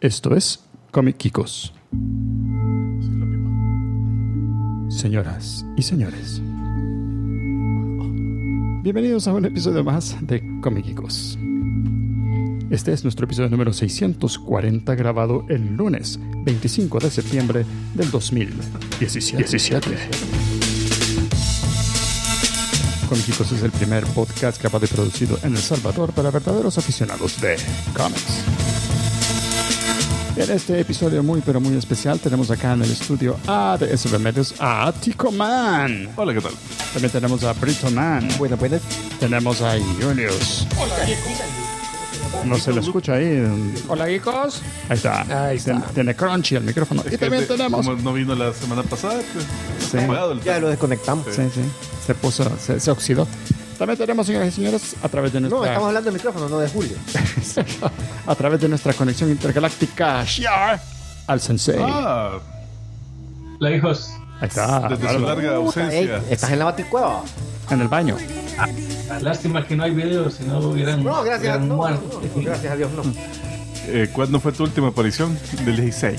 Esto es Comic Kikos. Señoras y señores, bienvenidos a un episodio más de Comic Kikos. Este es nuestro episodio número 640, grabado el lunes 25 de septiembre del 2017. Comic Kikos es el primer podcast grabado y producido en El Salvador para verdaderos aficionados de cómics. En este episodio muy pero muy especial tenemos acá en el estudio A de SB Medios a Tico Man. Hola, ¿qué tal? También tenemos a Brito Man. Buenas. Tenemos a Julius. Hola, Geekos. No se le escucha ahí. Hola, Geekos. Ahí está. Ahí está. Tiene crunchy el micrófono. Y también tenemos... Como no vino la semana pasada, pues, Sí. apagado el Ya lo desconectamos. Sí. Se oxidó. También tenemos, señoras y señores, a través de nuestra... No, estamos hablando del micrófono, no de Julio. a través de nuestra conexión intergaláctica Shiar al Sensei. Ah, Hola, hijos. Ahí está. desde su larga ausencia. Estás en la baticueva. En el baño. Lástima que no hay video, si no hubieran, No, gracias. hubieran No, muerto. no, gracias a Dios, no. ¿Cuándo fue tu última aparición? Del 16.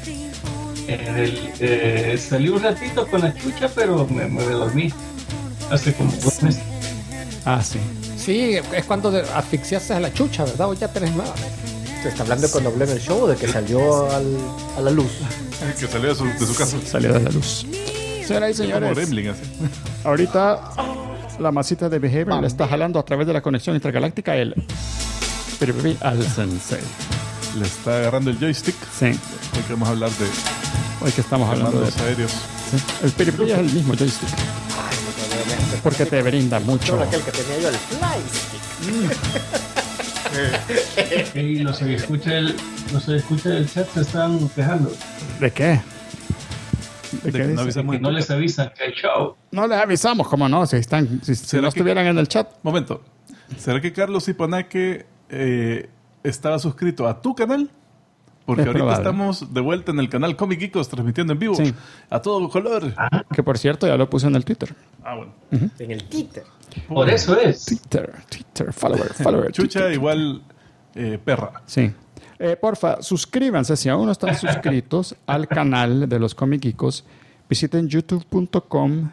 Salí un ratito con la chucha, pero me dormí. Hace como 2 meses. Ah, sí. Sí, es cuando asfixiaste a la chucha, ¿verdad? O ya tenés nueva. Se está hablando cuando hablé en el show de que salió a la luz. Que salió de su casa. Salió de la luz. Señoras y Como señores, Gremlin, así. ahorita la masita de Behavior le está jalando a través de la conexión intergaláctica el Piripiri al Sensei. Le está agarrando el joystick. Sí, Hoy queremos hablar de hoy que estamos hablando de comandos aéreos. sí. El Piripiri es el mismo joystick porque te brinda mucho. Solo aquel que tenía yo, el fly stick. Y los que escuchan el chat se están quejando. ¿De qué? ¿De De qué que no dice? avisamos Que en no podcast. les avisan que hay show. No les avisamos, ¿cómo no? Si no ¿Será que- estuvieran en el chat. Momento. ¿Será que Carlos Ziponaque estaba suscrito a tu canal? Porque Es ahorita probable. estamos de vuelta en el canal Comic Geekos transmitiendo en vivo. Sí. A todo color. Que por cierto ya lo puse en el Twitter. Ah, bueno. En el títer. Por eso es. Twitter, follower. Chucha Twitter. igual perra. Sí. Porfa, suscríbanse si aún no están suscritos al canal de los Comic Geekos. Visiten youtube.com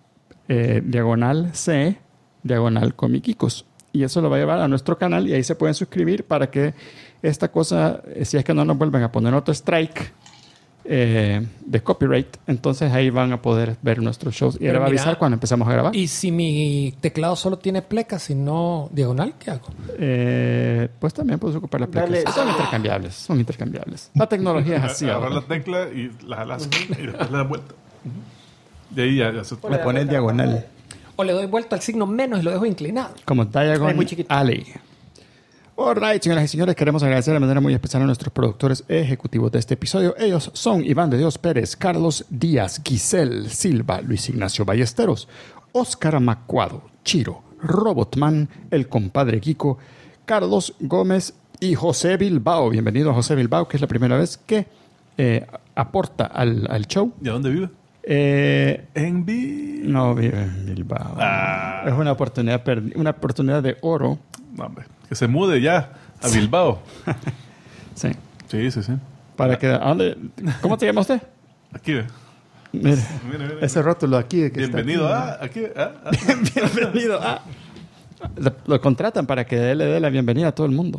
/C /Comic Geekos. Y eso lo va a llevar a nuestro canal y ahí se pueden suscribir para que esta cosa, si es que no nos vuelven a poner otro strike de copyright, entonces ahí van a poder ver nuestros shows. Y Pero ahora va a mira, avisar cuando empezamos a grabar. Y si mi teclado solo tiene plecas y no diagonal, ¿qué hago? Pues también puedes ocupar las placas. Dale. Son intercambiables. La tecnología es así Agarrar ahora. la tecla y la jalas y después le das vuelta. De ahí ya se Le pones diagonal. O le doy vuelta al signo menos y lo dejo inclinado. Como Diagon Es muy chiquito. Alley. Alright, señoras y señores, queremos agradecer de manera muy especial a nuestros productores ejecutivos de este episodio. Ellos son Iván de Dios Pérez, Carlos Díaz, Giselle Silva, Luis Ignacio Ballesteros, Óscar Macuado, Chiro, Robotman, el compadre Kiko, Carlos Gómez y José Bilbao. Bienvenido a José Bilbao, que es la primera vez que aporta al show. ¿Y a dónde vive? En No vive en Bilbao. Ah. Es una oportunidad de oro. No, hombre. Que se mude ya a Bilbao. Sí. Sí. Para que, ¿a dónde? ¿Cómo se llama usted? Aquí ve. Mire, Mira. ese rótulo aquí. Que Bienvenido está a... Aquí. aquí. Bienvenido a... Lo contratan para que él le dé la bienvenida a todo el mundo.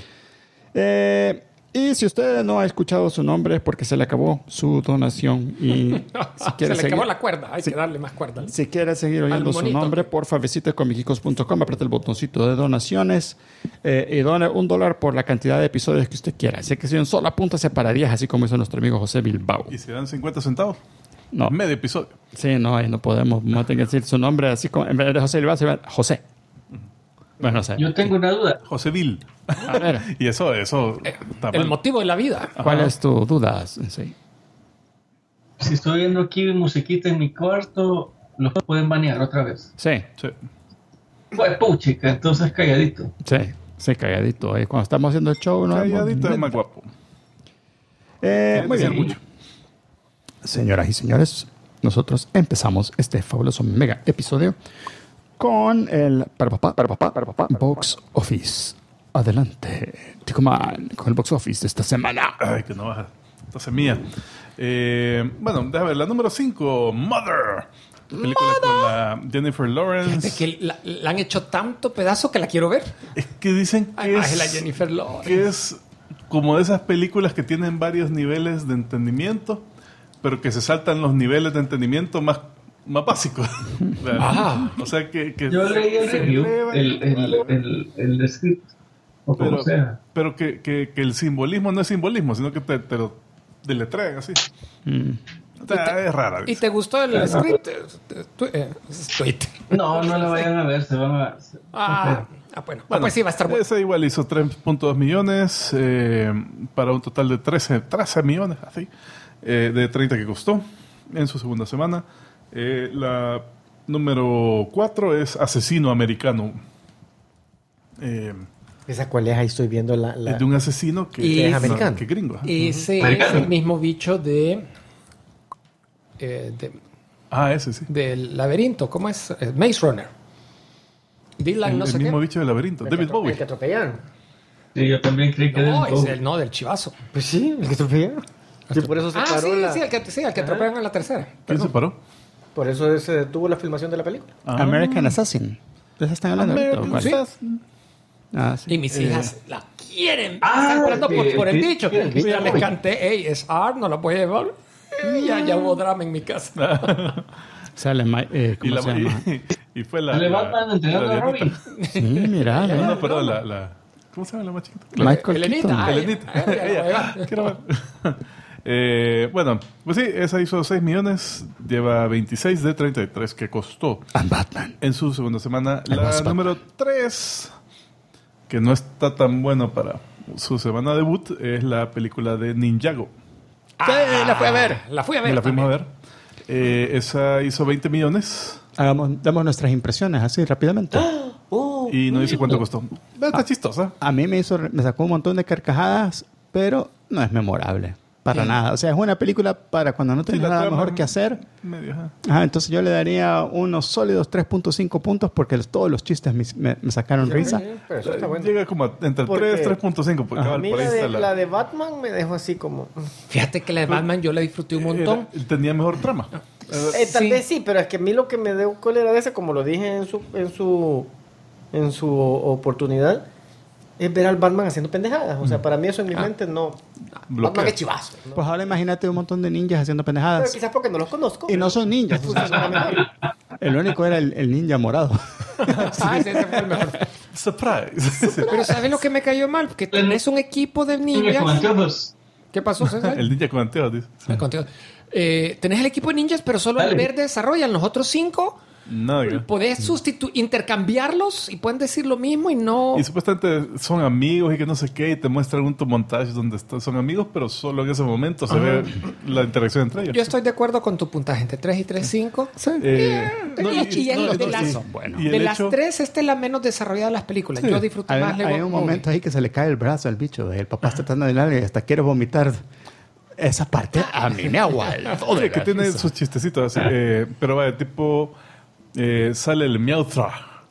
Y si usted no ha escuchado su nombre es porque se le acabó su donación. Y si Se quiere le seguir, acabó la cuerda. Hay Sí. que darle más cuerda. si quiere seguir oyendo Al su monito. nombre, porfa visite comicicos.com, apriete el botoncito de donaciones y done $1 por la cantidad de episodios que usted quiera. Así que si un solo apúntase para 10, así como hizo nuestro amigo José Bilbao. Y si dan 50 centavos. No. Medio episodio. Sí, no, ahí no podemos. No tiene que decir su nombre así como en vez de José Bilbao, se llama José. Bueno, no sé. Yo tengo una duda. José Vil. A ver, Y eso está El mal. motivo de la vida. ¿cuál es tu duda? Sí. Si estoy viendo aquí musiquita en mi cuarto, ¿los pueden banear otra vez? Sí, Sí. Pues puchica, entonces calladito. sí, calladito. Ahí cuando estamos haciendo el show, ¿no? Calladito es más guapo. Muy bien. Sí. Señoras y señores, nosotros empezamos este fabuloso mega episodio con el Box Office adelante, Ticoman, con el box office de esta semana. Ay, que no baja. Entonces mía. Bueno, déjame ver. La número 5, Mother. Película con la Jennifer Lawrence. Fíjate que la han hecho tanto pedazo que la quiero ver. Es que dicen que Ay, la Jennifer Lawrence. que es como de esas películas que tienen varios niveles de entendimiento, pero que se saltan los niveles de entendimiento más básicos. O sea que Yo leí el se review, eleva el script, o como sea. pero que el simbolismo no es simbolismo, sino que te lo deletrean así. O sea, es rara. ¿Y te gustó el script? Twitter. No la vayan a ver, se van a... Bueno, pues sí, va a estar bueno. Ese igual hizo 3.2 millones para un total de 13 millones, así, de 30 que costó en su segunda semana. La número 4 es Asesino Americano. ¿Esa cuál es? Ahí estoy viendo Es de un asesino que Y- es americano. que gringo. Ese es Americano. el mismo bicho del Ese sí. laberinto. ¿Cómo es? Maze Runner. Dylan, no El sé mismo qué. bicho del laberinto. David Bowie. El que atropellaron. Sí, yo también creí que No, era es el no del chivazo. Pues sí, el que atropellaron. Sí, por eso se paró Sí, el que atropellan en la tercera. ¿Quién se paró? Por eso se detuvo la filmación de la película. American Assassin. ¿De esa están hablando ahorita, o cuál? Assassin. Sí. Y mis hijas la quieren. Ah, Están esperando por el que- bicho. que el bicho. Ya les canté, hey, es Art, no lo puede llevar. Ya hubo drama en mi casa. Sale, ¿cómo se llama? Y fue la... Le la- van entregando la a Robin. Sí, mira. No, perdón, ¿cómo se llama la más chiquita? Michael Elenita. Keaton. Ay, Elenita. ay, ya la voy a llevar. Quiero ver. Bueno, pues sí, esa hizo 6 millones, lleva 26 de 33 que costó. And Batman. En su segunda semana, I was la Batman. número 3, que no está tan bueno para su semana debut, es la película de Ninjago. Sí, la fui a ver. La fui a ver. La fuimos a también. ver. Esa hizo 20 millones Damos nuestras impresiones así rápidamente. y no dice cuánto costó. Está chistosa. A mí me sacó un montón de carcajadas, pero no es memorable. Para nada. O sea, es una película para cuando no Sí, tienes la nada trama mejor que hacer. medio, ajá. Entonces yo le daría unos sólidos 3.5 puntos porque todos los chistes me sacaron risa. Pero eso está bueno. Llega como entre Porque- 3 3.5. Porque A cabal, mí por ahí está la de Batman me dejó así como... Fíjate que la de Batman yo la disfruté un montón. Tenía mejor trama. Tal Sí. vez sí, pero es que a mí lo que me dio cólera de ese, como lo dije en su oportunidad, es ver al Batman haciendo pendejadas. O sea, para mí eso en mi mente no... Bloquea. Batman es chivazo. ¿no? Pues ahora imagínate un montón de ninjas haciendo Pero pendejadas. quizás porque no los conozco. Y no son ninjas. Funciona mejor. El único era el ninja morado. Ese fue el mejor. Surprise. Pero ¿sabes lo que me cayó mal? Que tenés un equipo de Con ninjas. anteojos. ¿Qué pasó, César? El ninja con anteojos, dice. Contigo. Tenés el equipo de ninjas, pero solo el Dale. verde desarrollan. Los otros 5 Nada que- podés intercambiarlos y pueden decir lo mismo y no. Y supuestamente son amigos y que no sé qué, y te muestra algún montaje donde son amigos, pero solo en ese momento se ve la interacción entre ellos. Yo estoy de acuerdo con tu puntaje entre 3 y 3.5. No, Y es no, de no, las- sí. bueno. Y De el las hecho- 3, esta es la menos desarrollada de las películas. Yo disfruto Hay, más Lego hay un Movie. momento ahí que se le cae el brazo al bicho. El papá está tratando de darle y hasta quiere vomitar. Esa parte a mí me aguantó. Sí, que tiene sus chistecitos así. Pero vaya, tipo... sale el Meowthra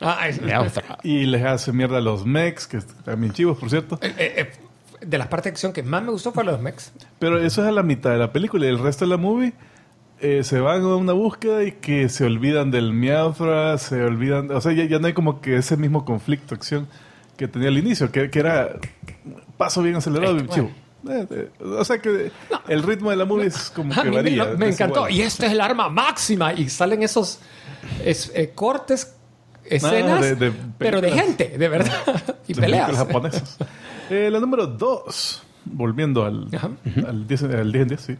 y les hace mierda a los mechs, que están bien chivos, por cierto. De las partes de acción que más me gustó fue los mechs. Pero eso es a la mitad de la película y el resto de la movie se van a una búsqueda y que se olvidan del Meowthra, se olvidan... O sea, ya no hay como que ese mismo conflicto, acción que tenía al inicio, que era paso bien acelerado y bien chivo. O sea que el ritmo de la movie es como A que mí varía. me es encantó. igual. Y esta es el arma máxima. Y salen esos cortes, escenas, pero de películas. gente, de verdad. Y De peleas. películas japonesas. La número 2, volviendo al 10 en 10, sí.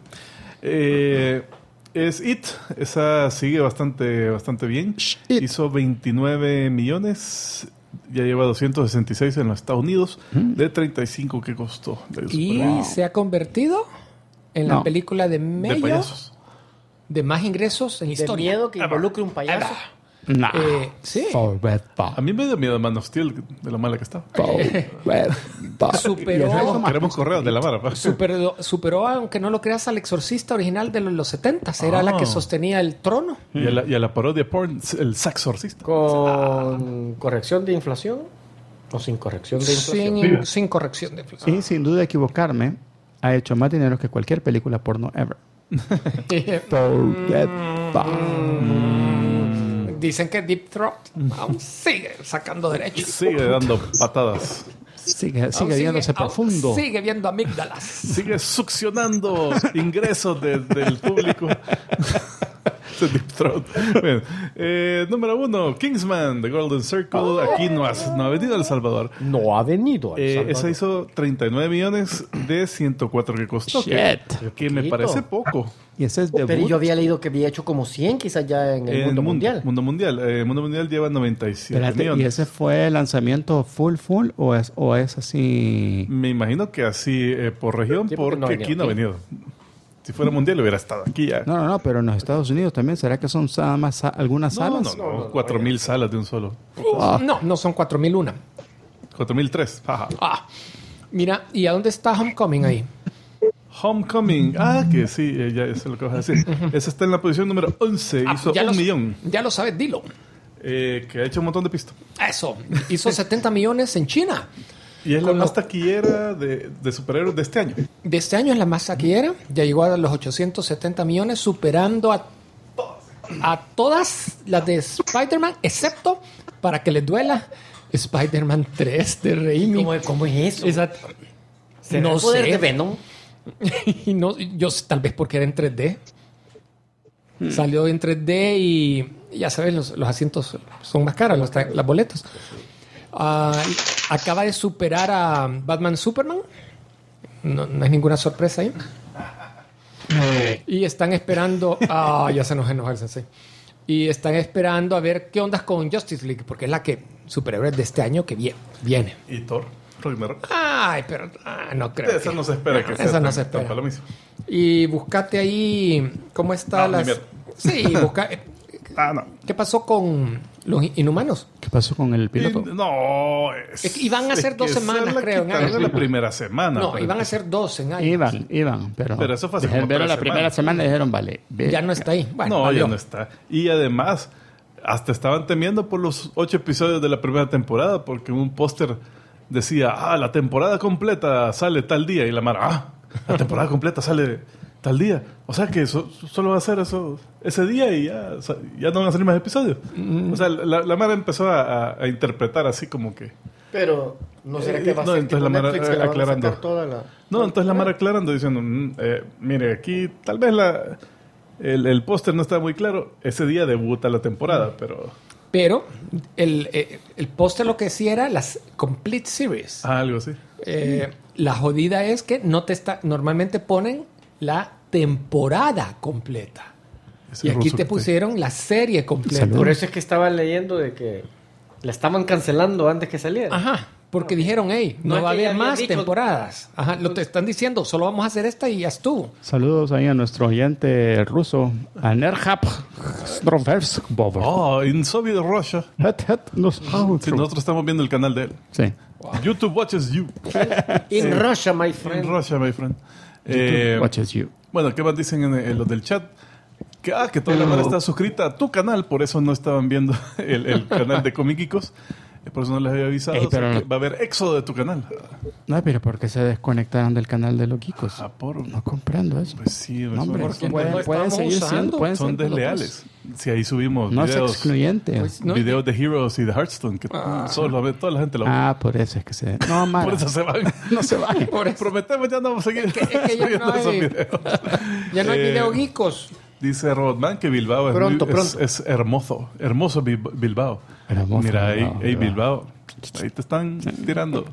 Es It. Esa sigue bastante bien. It. Hizo 29 millones. Ya lleva 266 en los Estados Unidos. De 35 que costó. Y se ha convertido en la No. película de de medio payasos. de más ingresos en la De historia. miedo que involucre un payaso. Nah. Sí. Forever. A mí me dio miedo Man of Steel de lo mala que estaba. Superó, Queremos correos de la mara. pa. superó, aunque no lo creas, al exorcista original de los 70. Era la que sostenía el trono. Y a la parodia porn, el saxorcista. Con corrección de inflación. O sin corrección de inflación. Sin corrección de inflación. Y sin duda equivocarme, ha hecho más dinero que cualquier película porno ever. Dicen que Deep Throat aún sigue sacando derechos. Sigue dando patadas. Sigue Aún viéndose aún profundo. Sigue viendo amígdalas. Sigue succionando ingresos del público. Deep Throat. Bueno, número 1, Kingsman, The Golden Circle. Aquí no ha venido a El Salvador. No ha venido. Esa hizo 39 millones de 104 que costó. Que me parece poco. Y ese es debut. Pero yo había leído que había hecho como 100 quizás ya en el mundo mundial. Mundo Mundial lleva 97 Espérate, millones. ¿y ese fue el lanzamiento full o es así? Me imagino que así por región, Sí, porque porque no aquí no ha venía. venido. Si fuera mundial hubiera estado aquí ya. No, pero en los Estados Unidos también. ¿Será que son nada más algunas salas? No, 4.000 salas de un solo. No son 4.001. 4.003. Ajá. Mira, ¿y a dónde está Homecoming ahí? Homecoming. Que sí, ya eso es lo que vas a decir. Esa está en la posición número 11. Hizo ya 1 millón. Ya lo sabes, dilo. Que ha hecho un montón de pistas. Eso. Hizo 70 millones en China. Y es la más taquillera de superhéroes de este año. De este año es la más taquillera. Ya llegó a los 870 millones, superando a todas las de Spider-Man, excepto, para que les duela, Spider-Man 3 de Raimi. ¿Cómo es eso? Esa- ¿Será no el poder sé. de Venom? Y no, yo tal vez porque era en 3D. Salió en 3D y ya sabes, los asientos son más caros, las boletas. Acaba de superar a Batman Superman. No es ninguna sorpresa ahí. Y están esperando. Ya se nos enojó el sensei. Y están esperando a ver qué ondas con Justice League, porque es la que superhéroes de este año que viene. Y Thor, Ragnarok. Ay, pero no creo. Esa no se espera que sea esa no tan- se espera. tan palomizo. Y buscate ahí cómo está Ni las. mierda. Sí, busca. No. ¿Qué pasó con los Inhumanos? ¿Qué pasó con el piloto? No. Iban a ser 2 semanas, creo, en En año. la primera semana. No, pues. iban a ser 2 en año. Iban, pero Pero eso fue hace como dijeron, 3 la primera semanas. semana y dijeron, vale. Ya no está ahí. Bueno, No, valió. ya no está. Y además, hasta estaban temiendo por los 8 episodios de la primera temporada, porque un póster decía, la temporada completa sale tal día. Y la Mara, la temporada completa sale tal día. O sea que solo va a ser eso ese día y ya no van a salir más episodios. O sea, la Mara empezó a interpretar así como que... Pero no será que va a no, ser entonces tipo la Mara, Netflix que la van a aclarando. sacar toda la... No, entonces la Mara aclarando diciendo, mire, aquí tal vez el póster no está muy claro. Ese día debuta la temporada, pero... Pero el póster lo que decía era las Complete Series. algo así. La jodida es que normalmente ponen la temporada completa. Ese Y aquí ruso te que pusieron la serie completa. Salud. Por eso es que estaba leyendo de que la estaban cancelando antes que saliera. Ajá, porque dijeron, hey, no No es va a que ya haber habían más dicho- temporadas. Ajá, lo te están diciendo, solo vamos a hacer esta y ya estuvo. Saludos ahí a nuestro oyente ruso, a Nerhap Stroversbov. En Soviet Russia. Sí, nosotros estamos viendo el canal de él. Sí. YouTube watches you. In Russia, my En friend. Russia, my friend. YouTube watches you. Bueno, ¿qué más dicen en los del chat? Que toda la mara está suscrita a tu canal, por eso no estaban viendo el canal de Comiquicos. Por eso no les había avisado. Ey, pero o sea, no- que va a haber éxodo de tu canal. No, pero ¿por qué se desconectaron del canal de Loquicos? Por... No comprendo eso. Pues sí, No, hombre, son, porque no pueden estamos seguir usando. siendo, pueden son ser pilotos. desleales. Si ahí subimos No es videos, excluyente. Pues, no, videos de Heroes y de Hearthstone, que toda la gente lo ve. Por eso es que se... No, Mara, Por eso se van. no se vayan. Por eso. Prometemos ya no vamos a seguir Es que ya subiendo no hay- esos videos. Ya no hay Eh, video geekos. Dice Rodman que Bilbao Pronto. es hermoso. Hermoso Bilbao. Hermoso Mira, Bilbao, ahí Bilbao. Ahí te están tirando.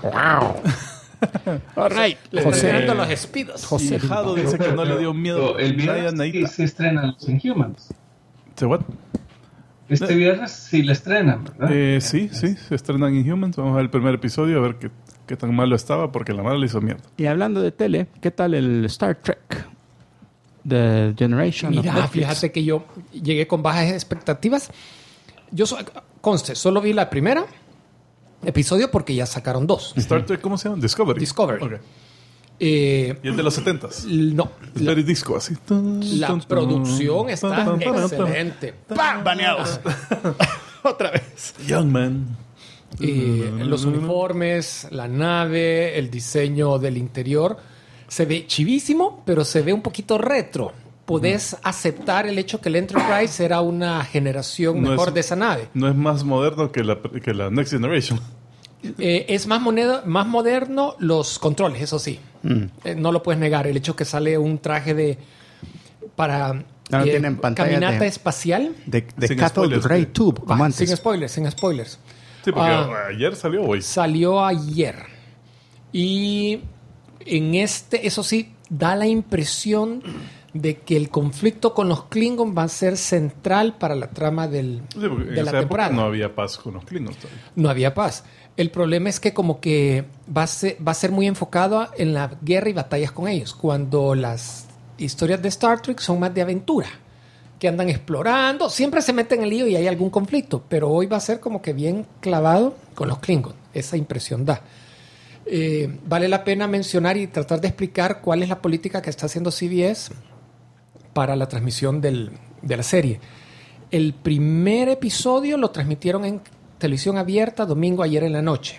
All right. Le están José, tirando los espidos. José Y Jado dice que no le dio miedo. El Naya viernes sí Naita. se estrenan los Inhumans. ¿Se what? Este viernes sí la estrenan, ¿verdad? Sí, se estrenan Inhumans. Vamos a ver el primer episodio a ver qué tan malo estaba, porque la mala le hizo mierda. y hablando de tele, ¿qué tal el Star Trek? The Generation of Mira, Netflix? fíjate que yo llegué con bajas expectativas. Conste, solo vi la primera episodio porque ya sacaron 2. Star Trek, ¿cómo se llama? Discovery. Discovery. Ok. Y el de los 70s. No, Es very disco, así. la producción está excelente. ¡Pam! Baneados. Otra vez. Young man. Los uniformes, la nave, el diseño del interior. Se ve chivísimo, pero se ve un poquito retro. Podés aceptar el hecho que el Enterprise era una generación mejor de esa nave. No es más moderno que la Next Generation. Es más moderno los controles, eso sí. No lo puedes negar. El hecho que sale un traje para tienen pantallas caminata espacial. De Sin cathode spoilers, ray ¿qué? tube, como antes. Sin spoilers. Sí, porque ayer salió hoy. Salió ayer. Y en eso sí, da la impresión de que el conflicto con los Klingon va a ser central para la trama Sí, porque de en la esa época temporada. no había paz con los Klingons todavía. No había paz. El problema es que como que va a ser muy enfocado en la guerra y batallas con ellos, cuando las historias de Star Trek son más de aventura, que andan explorando, siempre se meten en el lío y hay algún conflicto, pero hoy va a ser como que bien clavado con los Klingon. Esa impresión da. Vale la pena mencionar y tratar de explicar cuál es la política que está haciendo CBS para la transmisión de la serie. El primer episodio lo transmitieron en televisión abierta domingo ayer en la noche.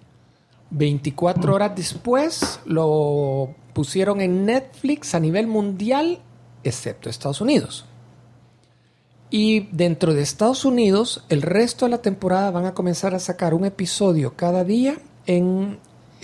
24 horas después lo pusieron en Netflix a nivel mundial, excepto Estados Unidos. Y dentro de Estados Unidos, el resto de la temporada van a comenzar a sacar un episodio cada día en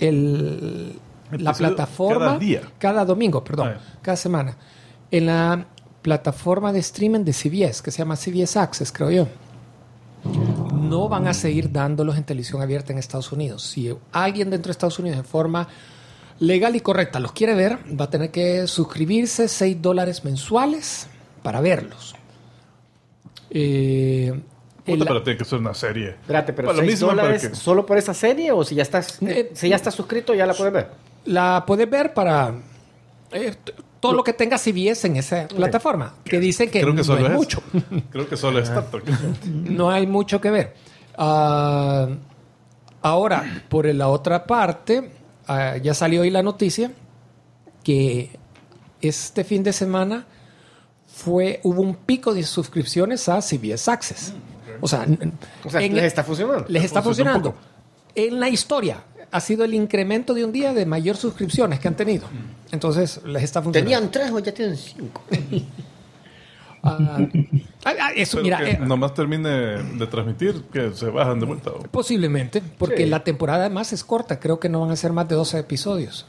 la plataforma. Cada día. Cada domingo, perdón. Ah, cada semana. En la plataforma de streaming de CBS, que se llama CBS Access, creo yo. No van a seguir dándolos en televisión abierta en Estados Unidos. Si alguien dentro de Estados Unidos en forma legal y correcta los quiere ver, va a tener que suscribirse $6 mensuales para verlos. Pero tiene que ser una serie. Espérate, pero Para lo mismo, $6 porque- solo por esa serie o si ya estás suscrito ya la puedes ver. La puedes ver para todo lo que tenga CBS en esa plataforma, que dicen que Creo que no solo es es mucho. Creo que solo es Star Trek. No hay mucho que ver. Ahora, por la otra parte, ya salió hoy la noticia que este fin de semana hubo un pico de suscripciones a CBS Access. O sea, Les está funcionando. les está Funciona un funcionando. En la historia ha sido el incremento de un día de mayor suscripciones que han tenido. Entonces, les está funcionando. Tenían 3 o ya tienen 5. Eso, Pero mira, que nomás termine de transmitir, que se bajan de vuelta. posiblemente, porque Sí. la temporada además es corta. Creo que no van a ser más de 12 episodios.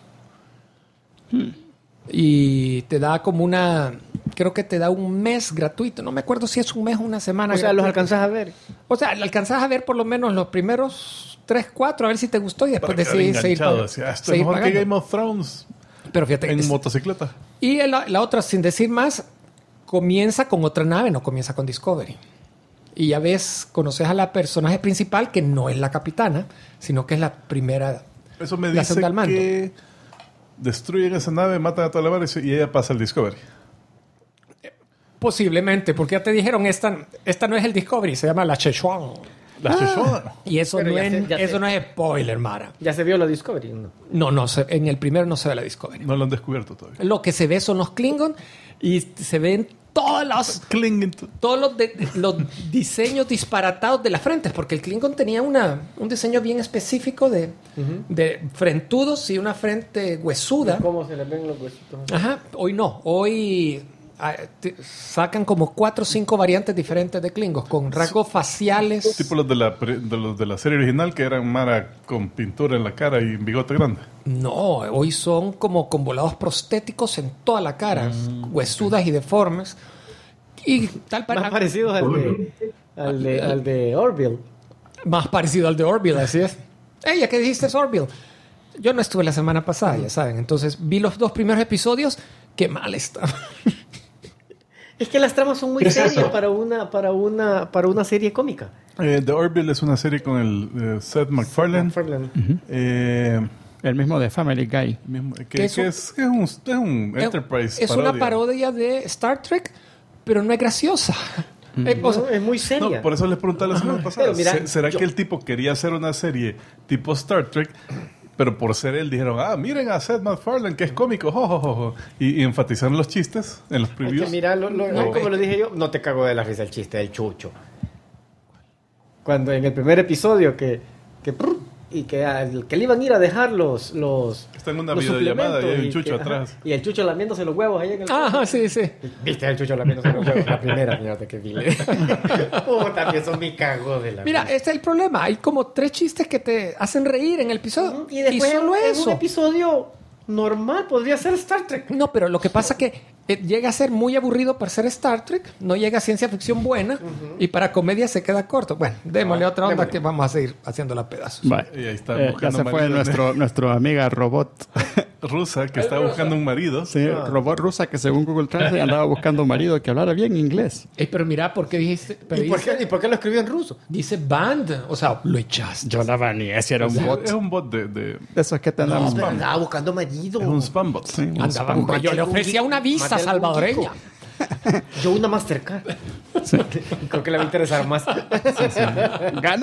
Y te da creo que te da un mes gratuito. No me acuerdo si es un mes o una semana. O sea, los gratuito. alcanzas a ver. O sea, alcanzas a ver por lo menos los primeros 3, 4, a ver si te gustó y después Para quedar decidís seguir enganchado. pagando. Decía, esto es seguir mejor que pagando. Game of Thrones Pero fíjate, en motocicleta. y la otra, sin decir más, comienza con otra nave, no comienza con Discovery. Y ya ves, conoces a la personaje principal, que no es la capitana, sino que es la primera. Eso me La dice segunda al mando. que destruyen esa nave, matan a toda la base y ella pasa al Discovery. Posiblemente, porque ya te dijeron, esta no es el Discovery, se llama la Szechuan. La Shoshona. Y eso, Pero no, ya sé. eso no es spoiler, Mara. Ya se vio la Discovery. ¿No? No, en el primero no se ve la Discovery. No lo han descubierto todavía. Lo que se ve son los Klingon y se ven todos los diseños disparatados de las frentes, porque el Klingon tenía un diseño bien específico de frentudos y una frente huesuda. ¿Cómo se les ven los huesitos? Ajá, hoy no. Hoy sacan como 4 o 5 variantes diferentes de Klingons con rasgos faciales. Tipo los de la serie original que eran Mara con pintura en la cara y bigote grande. No, hoy son como con volados prostéticos en toda la cara, huesudas y deformes. Y tal Más parecidos al de Orville. Más parecido al de Orville, así es. Ey, ¿a qué dijiste es Orville? Yo no estuve la semana pasada, ya saben. Entonces vi los 2 primeros episodios. Qué mal está. Es que las tramas son muy ¿Qué es serias eso? para una serie cómica. The Orville es una serie con el Seth MacFarlane. MacFarlane. El mismo de Family Guy. ¿Qué es Es un Enterprise. Es una parodia de Star Trek, pero no es graciosa. O sea, No, es muy seria. No, por eso les pregunté la semana pasada. Pero mira, ¿Será que el tipo quería hacer una serie tipo Star Trek? Pero por ser él dijeron, miren a Seth MacFarlane, que es cómico, jo, jo, jo, jo. Y enfatizaron los chistes en los Es previews. que mira, como lo dije yo, no te cago de la risa el chiste del chucho. Cuando en el primer episodio que y que le iban a ir a dejar los Está en una los videollamada y hay un suplementos, chucho ajá, atrás. y el chucho lamiéndose los huevos ahí en el Ajá, sí. ¿Viste el chucho lamiéndose los huevos? La primera, mierda, que vi. También son mi cago de la Mira, vida. este es el problema. Hay como 3 chistes que te hacen reír en el episodio. Y después solo en eso. un episodio normal podría ser Star Trek. No, pero lo que pasa es que llega a ser muy aburrido para ser Star Trek, no llega a ciencia ficción buena y para comedia se queda corto. Bueno, démosle otra onda que vamos a seguir haciéndola a pedazos. Vale. Y ahí está Ya buscando se fue marido. nuestra amiga robot. Rusa que está buscando un marido. Sí, robot rusa que según Google Translate andaba buscando un marido que hablara bien inglés. Pero mira, ¿por qué dijiste? Pero ¿Y por qué lo escribió en ruso? dice band, o sea, lo echaste. Giovanni, ese era un bot. Es un bot de De esos que te andan... Pero andaba buscando marido. es un spam bot. Sí, un Andaba spam. yo le ofrecía una visa Mate algún salvadoreña. Yo una Mastercard. Creo que le va a interesar más. ¡Ganó!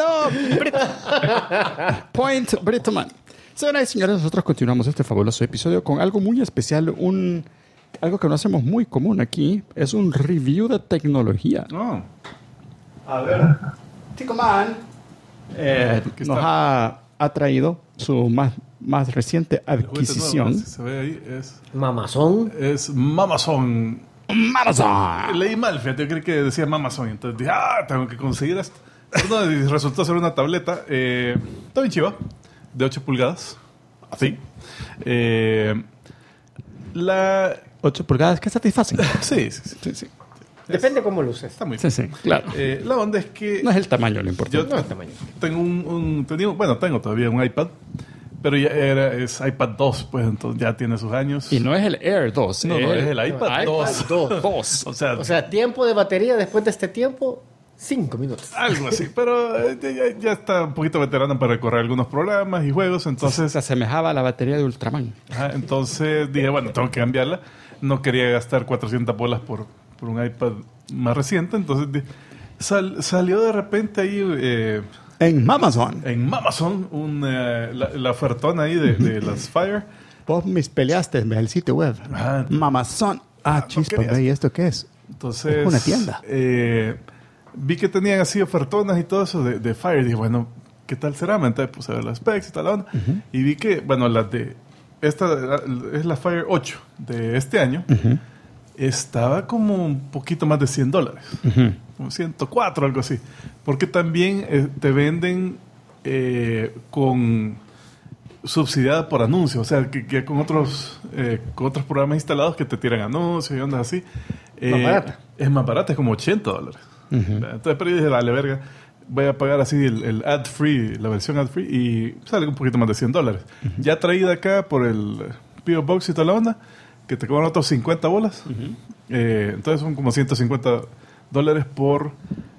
Point Brittman. Señoras y señores, nosotros continuamos este fabuloso episodio con algo muy especial, algo que no hacemos muy común aquí. Es un review de tecnología. No. A ver. Tico Man. Nos ha traído su más reciente adquisición. Si se ve ahí, Mamazón. es Mamazon. Amazon. Leí mal, fíjate, yo creí que decía Mamazon. Entonces dije, tengo que conseguir esto. Pero no, y resultó ser una tableta. Está bien chiva, de 8 pulgadas. Así. 8 pulgadas que satisfacen. Sí. Depende cómo lo uses. Está muy Sí, bien. sí, claro. La onda es que No es el tamaño lo importante. yo tengo tengo todavía un iPad, pero ya es iPad 2, pues entonces ya tiene sus años. Y no es el Air 2. No, es el iPad 2. 2. O sea, O sea, tiempo de batería después de este tiempo, 5 minutos. algo así. Pero ya está un poquito veterano para recorrer algunos programas y juegos. Entonces, Se asemejaba a la batería de Ultraman. entonces dije, bueno, tengo que cambiarla. No quería gastar 400 bolas por un iPad más reciente. Entonces salió de repente ahí En Amazon. en Amazon la ofertona ahí de las Fire. Vos mis peleaste en el sitio web. Ajá. Amazon. no Chispa, querías. ¿y esto qué es? Entonces, Es una tienda. Vi que tenían así ofertonas y todo eso de Fire. Dije, bueno, ¿qué tal será? Entonces puse a ver las specs y tal onda. Y vi que, bueno, esta es la Fire 8 de este año. Estaba como un poquito más de $100. Como 104, algo así. Porque también te venden con subsidiada por anuncios. O sea, que con otros programas instalados que te tiran anuncios y ondas así. Más barata. Es más barata, es como $80. Entonces, pero yo dije, dale, verga, voy a pagar así el ad-free, la versión ad-free, y sale un poquito más de $100. Ya traída acá por el P.O. Box y toda la onda, que te cobran otros 50 bolas. Entonces son como $150 por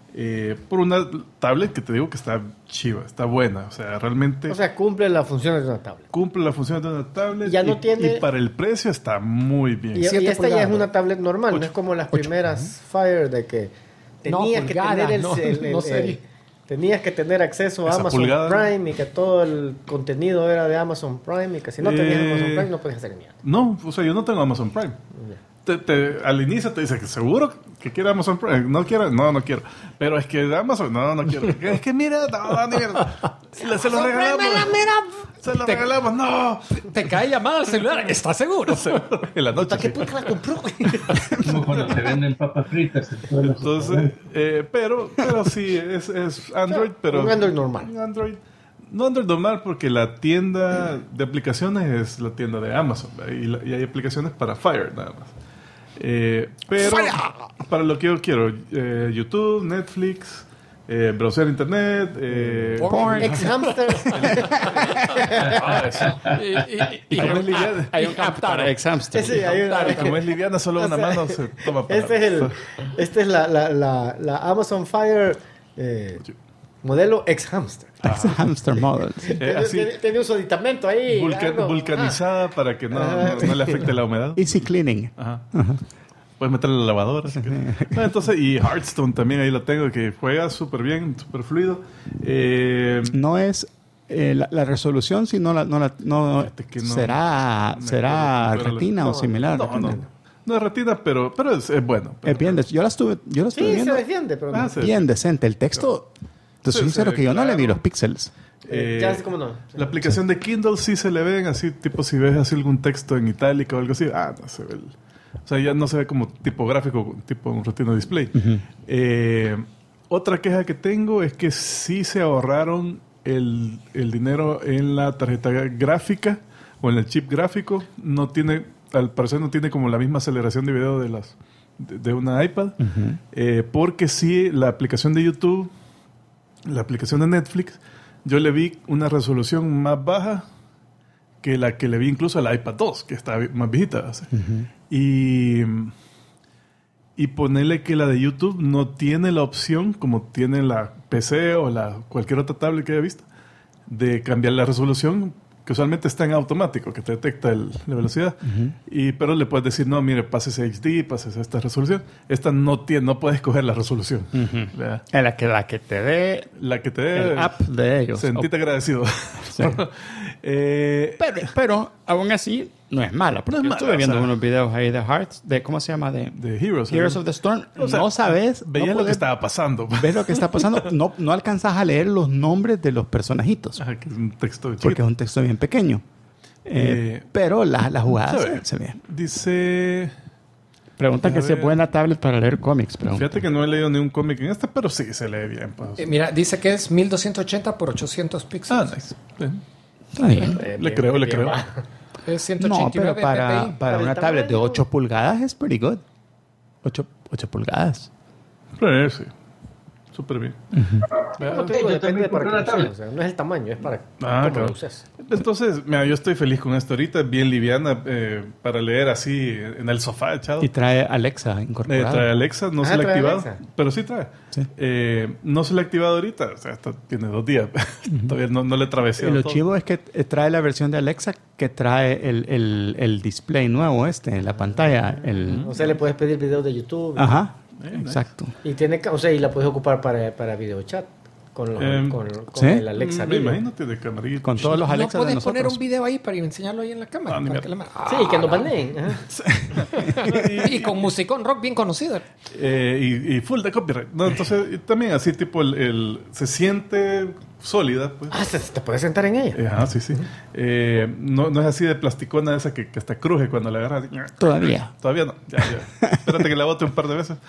una tablet que te digo que está chiva, está buena. O sea, realmente O sea, cumple las funciones de una tablet. cumple la función de una tablet. Ya no y, tiene- y para el precio está muy bien. Y 7 esta ya pulgadas. es una tablet normal, no es como las primeras Fire de que tenías que pulgadas, tener no serie. tenías que tener acceso a Esa Amazon pulgada. Prime y que todo el contenido era de Amazon Prime y que si no tenías Amazon Prime no podías hacer mierda. No, o sea, yo no tengo Amazon Prime. Al inicio te dice que seguro que quiere Amazon Prime. No quiero, no quiero. Pero es que Amazon, no quiero. Es que mira, no, ni mierda. Se lo regalamos. Se lo regalamos, no. Te cae llamada al celular, ¿estás seguro? En la noche. ¿Para qué sí. puta la compró? Como cuando se venden papas fritas en todos los Entonces, pero sí, es Android, pero... Un Android normal. Un Android. No Android normal porque la tienda de aplicaciones es la tienda de Amazon. ¿Verdad? Y hay aplicaciones para Fire nada más. Pero para lo que yo quiero, YouTube, Netflix, browser internet, Porn. Ex hamster. Y como es liviana, Hay un app para Exhamster. Sí, hay una- como es liviana, solo una mano se toma para... Este es la Amazon Fire modelo ex hamster. Hamster model. sí. así, Tiene un soditamento ahí. algo. vulcanizada para que no le afecte la humedad. Easy cleaning. Ajá. Puedes meterle en la lavadora. Si quieres. No, entonces, y Hearthstone también ahí lo tengo, que juega súper bien, súper fluido. No es la resolución, sino que no. será No, retina no, o similar. No dependiendo. es retina, pero es bueno. Es bien, yo la estuve Sí, se viendo. defiende, pero no. Ah, sí. Bien decente. El texto, te soy Sí, sincero se que yo no le vi claro. los píxeles. Ya sé cómo no. La aplicación de Kindle sí se le ven así, tipo si ves así algún texto en itálica o algo así, no se ve. O sea, ya no se ve como tipográfico, tipo un Retina display. Otra queja que tengo es que sí se ahorraron el dinero en la tarjeta gráfica o en el chip gráfico. No tiene, al parecer no tiene como la misma aceleración de video de una iPad. Porque sí, la aplicación de YouTube, la aplicación de Netflix, yo le vi una resolución más baja que la que le vi incluso a la iPad 2, que está más viejita. Y ponerle que la de YouTube no tiene la opción, como tiene la PC o cualquier otra tablet que haya visto, de cambiar la resolución, que usualmente está en automático, que te detecta la velocidad. Pero le puedes decir, no, mire, pases HD, pases a esta resolución. Esta no puedes escoger la resolución. La que te dé el app de ellos. Sentite agradecido. Sí. Pero aún así no es mala, porque yo estuve viendo unos videos ahí de Hearts, ¿cómo se llama? De Heroes of the Storm. O sea, no sabes, veías lo que estaba pasando. Ves lo que está pasando, no alcanzas a leer los nombres de los personajitos. Que es un texto chiquito. Porque es un texto bien pequeño. Pero las jugadas se ven. Dice... Preguntan que si es buena tablet para leer cómics. Fíjate que no he leído ni un cómic en esta, pero sí se lee bien. Pues. Mira, dice que es 1280 por 800 píxeles. Nice. Está bien. Le creo. Es 189 pero para una tablet de 8 pulgadas es pretty good. 8 pulgadas. Sí. Súper bien. Como te digo, depende de para qué lo uses. O sea, no es el tamaño, es para cómo lo uses. Entonces, mira, yo estoy feliz con esto ahorita. Bien liviana para leer así en el sofá echado. Y trae Alexa incorporada. Trae Alexa, no se la ha activado. Alexa. Pero sí trae. Sí. No se la ha activado ahorita. O sea, esto tiene 2 días. Todavía no le atravesé. Y lo chivo es que trae la versión de Alexa que trae el display nuevo en la pantalla. O sea, le puedes pedir videos de YouTube. Ajá. Exacto. Y y la puedes ocupar para video chat con ¿sí? el Alexa. Me imagino tiene camarita. Con todos los Alexa ¿No de puedes nosotros. poner un video ahí para enseñarlo ahí en la cámara? Sí, que nos baneen. Y con musicón rock bien conocido. Y full de copyright. No, entonces, y también así tipo se siente sólida. Pues. ¿Te puedes sentar en ella? Sí. No es así de plasticona esa que hasta cruje cuando la agarras. Todavía no. Ya. Espérate que la bote un par de veces.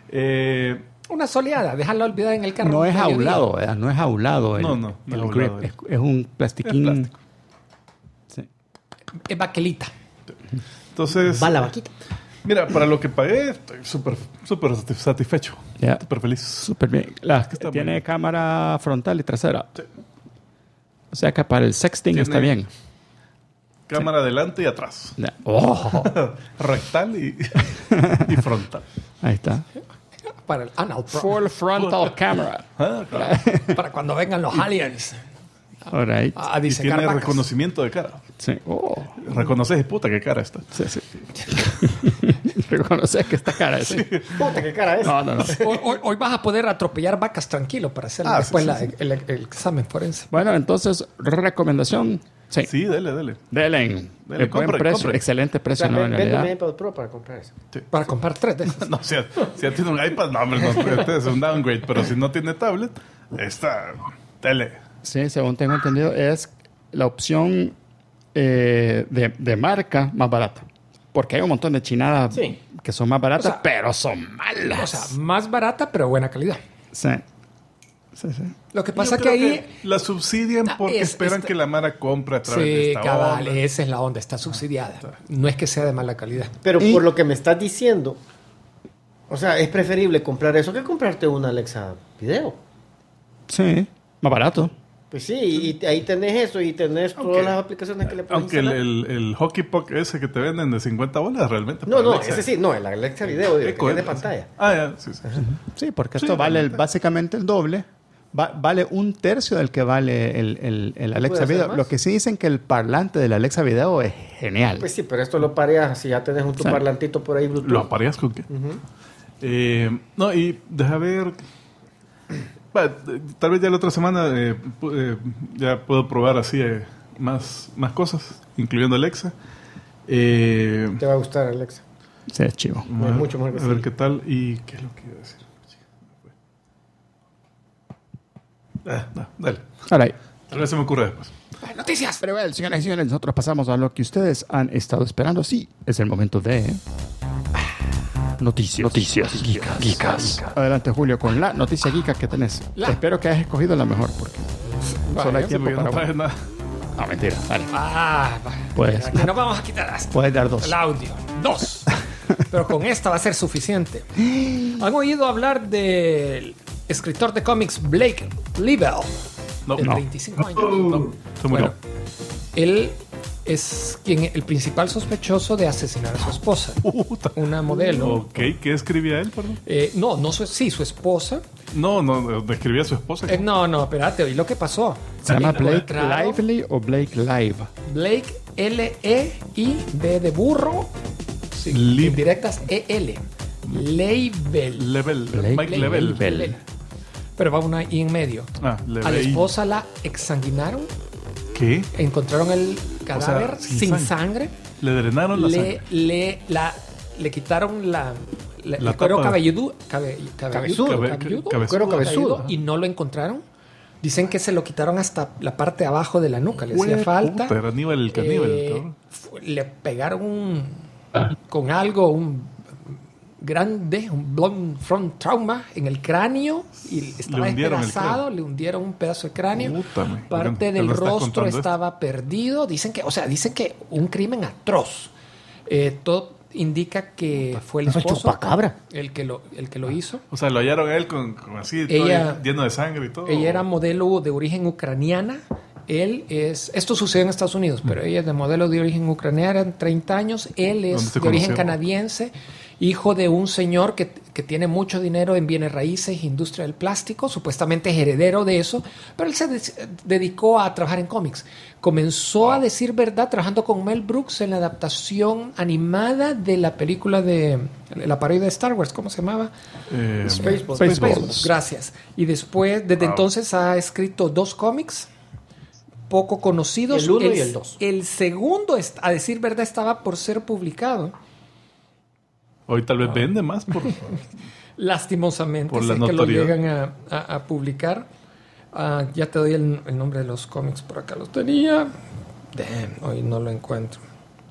Una soleada, dejarla olvidada en el carro. no es jaulado, ¿verdad? No es jaulado. No el es grip. jaulado. Es un plastiquín. Es plástico. Sí. Es baquelita. Entonces, Va la vaquita. mira, para lo que pagué, estoy súper satisfecho. Yeah. Súper feliz. Súper bien. Tiene bien. cámara frontal y trasera. Sí. O sea que para el sexting Tiene- está bien. Cámara adelante y atrás. Oh, Rectal y frontal. ahí está. Para el anal pro. Full frontal camera. Claro. Para cuando vengan los aliens All right. a Y disecar tiene vacas. reconocimiento de cara. Sí. Oh. Reconoces, puta, qué cara está. Sí. Reconoces que esta cara es. Puta, qué cara es. No. Hoy vas a poder atropellar vacas tranquilo para hacer después el examen forense. Bueno, entonces, recomendación. Sí. Sí, dele. Delen. Dele, Buen compre, precio, compre. excelente O precio, sea, ¿no? En vende mi realidad. iPad Pro para comprar eso. Para comprar 3 de esas. No, si ya tiene un iPad, no, hombre, no, este es un downgrade. Pero si no tiene tablet, está tele. Sí, según tengo entendido, es la opción de marca más barata. Porque hay un montón de chinadas Sí. que son más baratas, O sea, pero son malas. O sea, más barata, pero buena calidad. Sí. Lo que Yo pasa que creo ahí... la subsidian porque esperan que la Mara compre a través de Sí, esta cabal, onda. esa es la onda, está subsidiada. No es que sea de mala calidad. Pero Y- por lo que me estás diciendo, o sea, es preferible comprar eso que comprarte una Alexa Video. Sí. Más barato. Pues sí, y ahí tenés eso y tenés todas las aplicaciones que le puedes Aunque instalar. el Hockey Puck ese que te venden de 50 bolas realmente. No, para no, Alexa ese sí, no, el Alexa Video, digo, Eco, que es de sí. pantalla. Ya, sí. Sí, porque Sí, esto vale realmente. básicamente el doble. Vale un tercio del que vale el Alexa ¿Puede hacer Video. más? Lo que sí dicen que el parlante del Alexa Video es genial. Pues sí, pero esto lo pareas, si ya tenés tu Sí. parlantito por ahí Bluetooth. ¿Lo apareas con qué? Ujú. No, y deja ver. Tal vez ya la otra semana ya puedo probar así más cosas, incluyendo Alexa. Te va a gustar, Alexa. Sí, es chivo. Vamos Es mucho mejor que a ver sí. qué tal y qué es lo que iba a decir. No, dale. All right. Tal vez se me ocurre después. Noticias. Pero bueno, señoras y señores, nosotros pasamos a lo que ustedes han estado esperando. Sí, es el momento de... Noticias geekas. Adelante, Julio, con la noticia geeka que tenés. Espero que hayas escogido la mejor, porque solo hay Sí, tiempo porque no para traes una. nada. No, mentira. Dale. Pues. Puedes. Que no vamos a quitar hasta Puedes dar 2. el audio. 2. Pero con esta va a ser suficiente. ¿Han oído hablar del escritor de cómics Blake Livell? No, de no. 25 años. No, se murió. Bueno, él es el principal sospechoso de asesinar a su esposa, Puta. una modelo. Ok, ¿qué escribía él, perdón? Su esposa. No, describía a su esposa. No, espérate, oí lo que pasó. ¿Se llama Lo Blake encontraron. Lively o Blake Live? Blake L-E-I-B de burro. Sí, Liv- indirectas E-L. Leibel. Level. Blake Mike Level. Level. Pero va una I en medio. Ah, Level. A la esposa la exsanguinaron. ¿Qué? Encontraron el cadáver sin sin sangre. Le drenaron la sangre. Le quitaron La el cuero tapa. cabelludo, Cabezudo. Cuero cabezudo. y no lo encontraron. Dicen que se lo quitaron hasta la parte de abajo de la nuca. Le hacía Hue falta. puta, era Aníbal el caníbal, cabrón. Le pegaron con algo, un blown front trauma en el cráneo y estaba Le hundieron el despedazado, cráneo. le hundieron un pedazo de cráneo. Puta, me- Parte ¿por qué del me estás rostro contando esto? estaba perdido. Dicen que un crimen atroz. Todo indica que fue el Eso es esposo chupacabra. el que lo hizo. O sea, lo hallaron a él con así, Ella- todo lleno de sangre y todo. Ella era modelo de origen ucraniana. Esto sucedió en Estados Unidos, pero ella es de modelo de origen ucraniana, eran 30 años. Él ¿Dónde es se de origen conocieron? canadiense, hijo de un señor que tiene mucho dinero en bienes raíces, industria del plástico, supuestamente es heredero de eso, pero él se dedicó a trabajar en cómics. Comenzó a decir verdad trabajando con Mel Brooks en la adaptación animada de la película de la parodia de Star Wars, ¿cómo se llamaba? Spaceballs. Spaceballs. Gracias. Y después, desde entonces ha escrito 2 cómics poco conocidos. El 1 y el 2. El segundo, a decir verdad, estaba por ser publicado. Hoy tal vez vende más por... Lastimosamente, Por si la es que lo notoriedad. llegan a publicar. Ya te doy el nombre de los cómics, por acá los tenía. Damn, hoy no lo encuentro.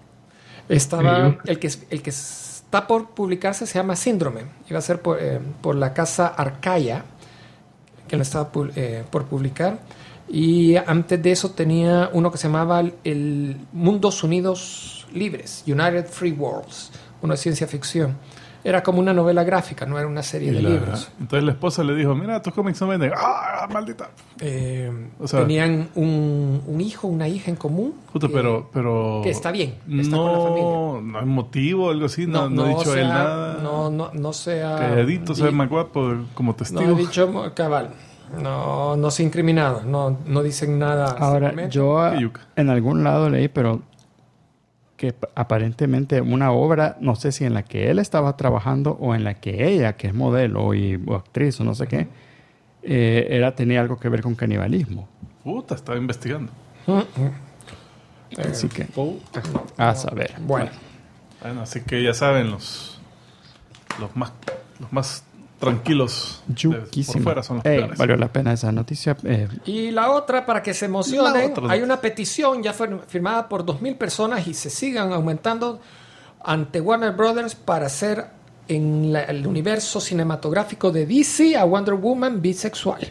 Estaba el que está por publicarse se llama Síndrome. Iba a ser por la casa Arcaya, que lo estaba por publicar. Y antes de eso tenía uno que se llamaba el Mundos Unidos Libres, United Free Worlds, uno de ciencia ficción. Era como una novela gráfica, no era una serie de libros. Entonces la esposa le dijo, mira, tus cómics no venden. ¡Ah, maldita! O sea- Tenían un hijo, una hija en común. Puta, pero... que está bien, está con la familia. No hay motivo, algo así. No ha dicho él nada. No se ha... Calladito, se ve más guapo como No testigo. ha dicho cabal. No se ha incriminado. No dicen nada. Ahora, simplemente. yo Qué yuca. en algún lado leí, pero que aparentemente una obra, no sé si en la que él estaba trabajando o en la que ella, que es modelo o actriz o no sé qué, tenía algo que ver con canibalismo. Puta, estaba investigando. Así que, a saber. Bueno. Bueno, así que ya saben, los más tranquilos por Yuquísimo. fuera son los Ey, peores. valió la pena esa noticia. Y la otra, para que se emocionen, La otra. hay una petición ya firmada por 2,000 personas y se sigan aumentando ante Warner Brothers para hacer en el universo cinematográfico de DC a Wonder Woman bisexual.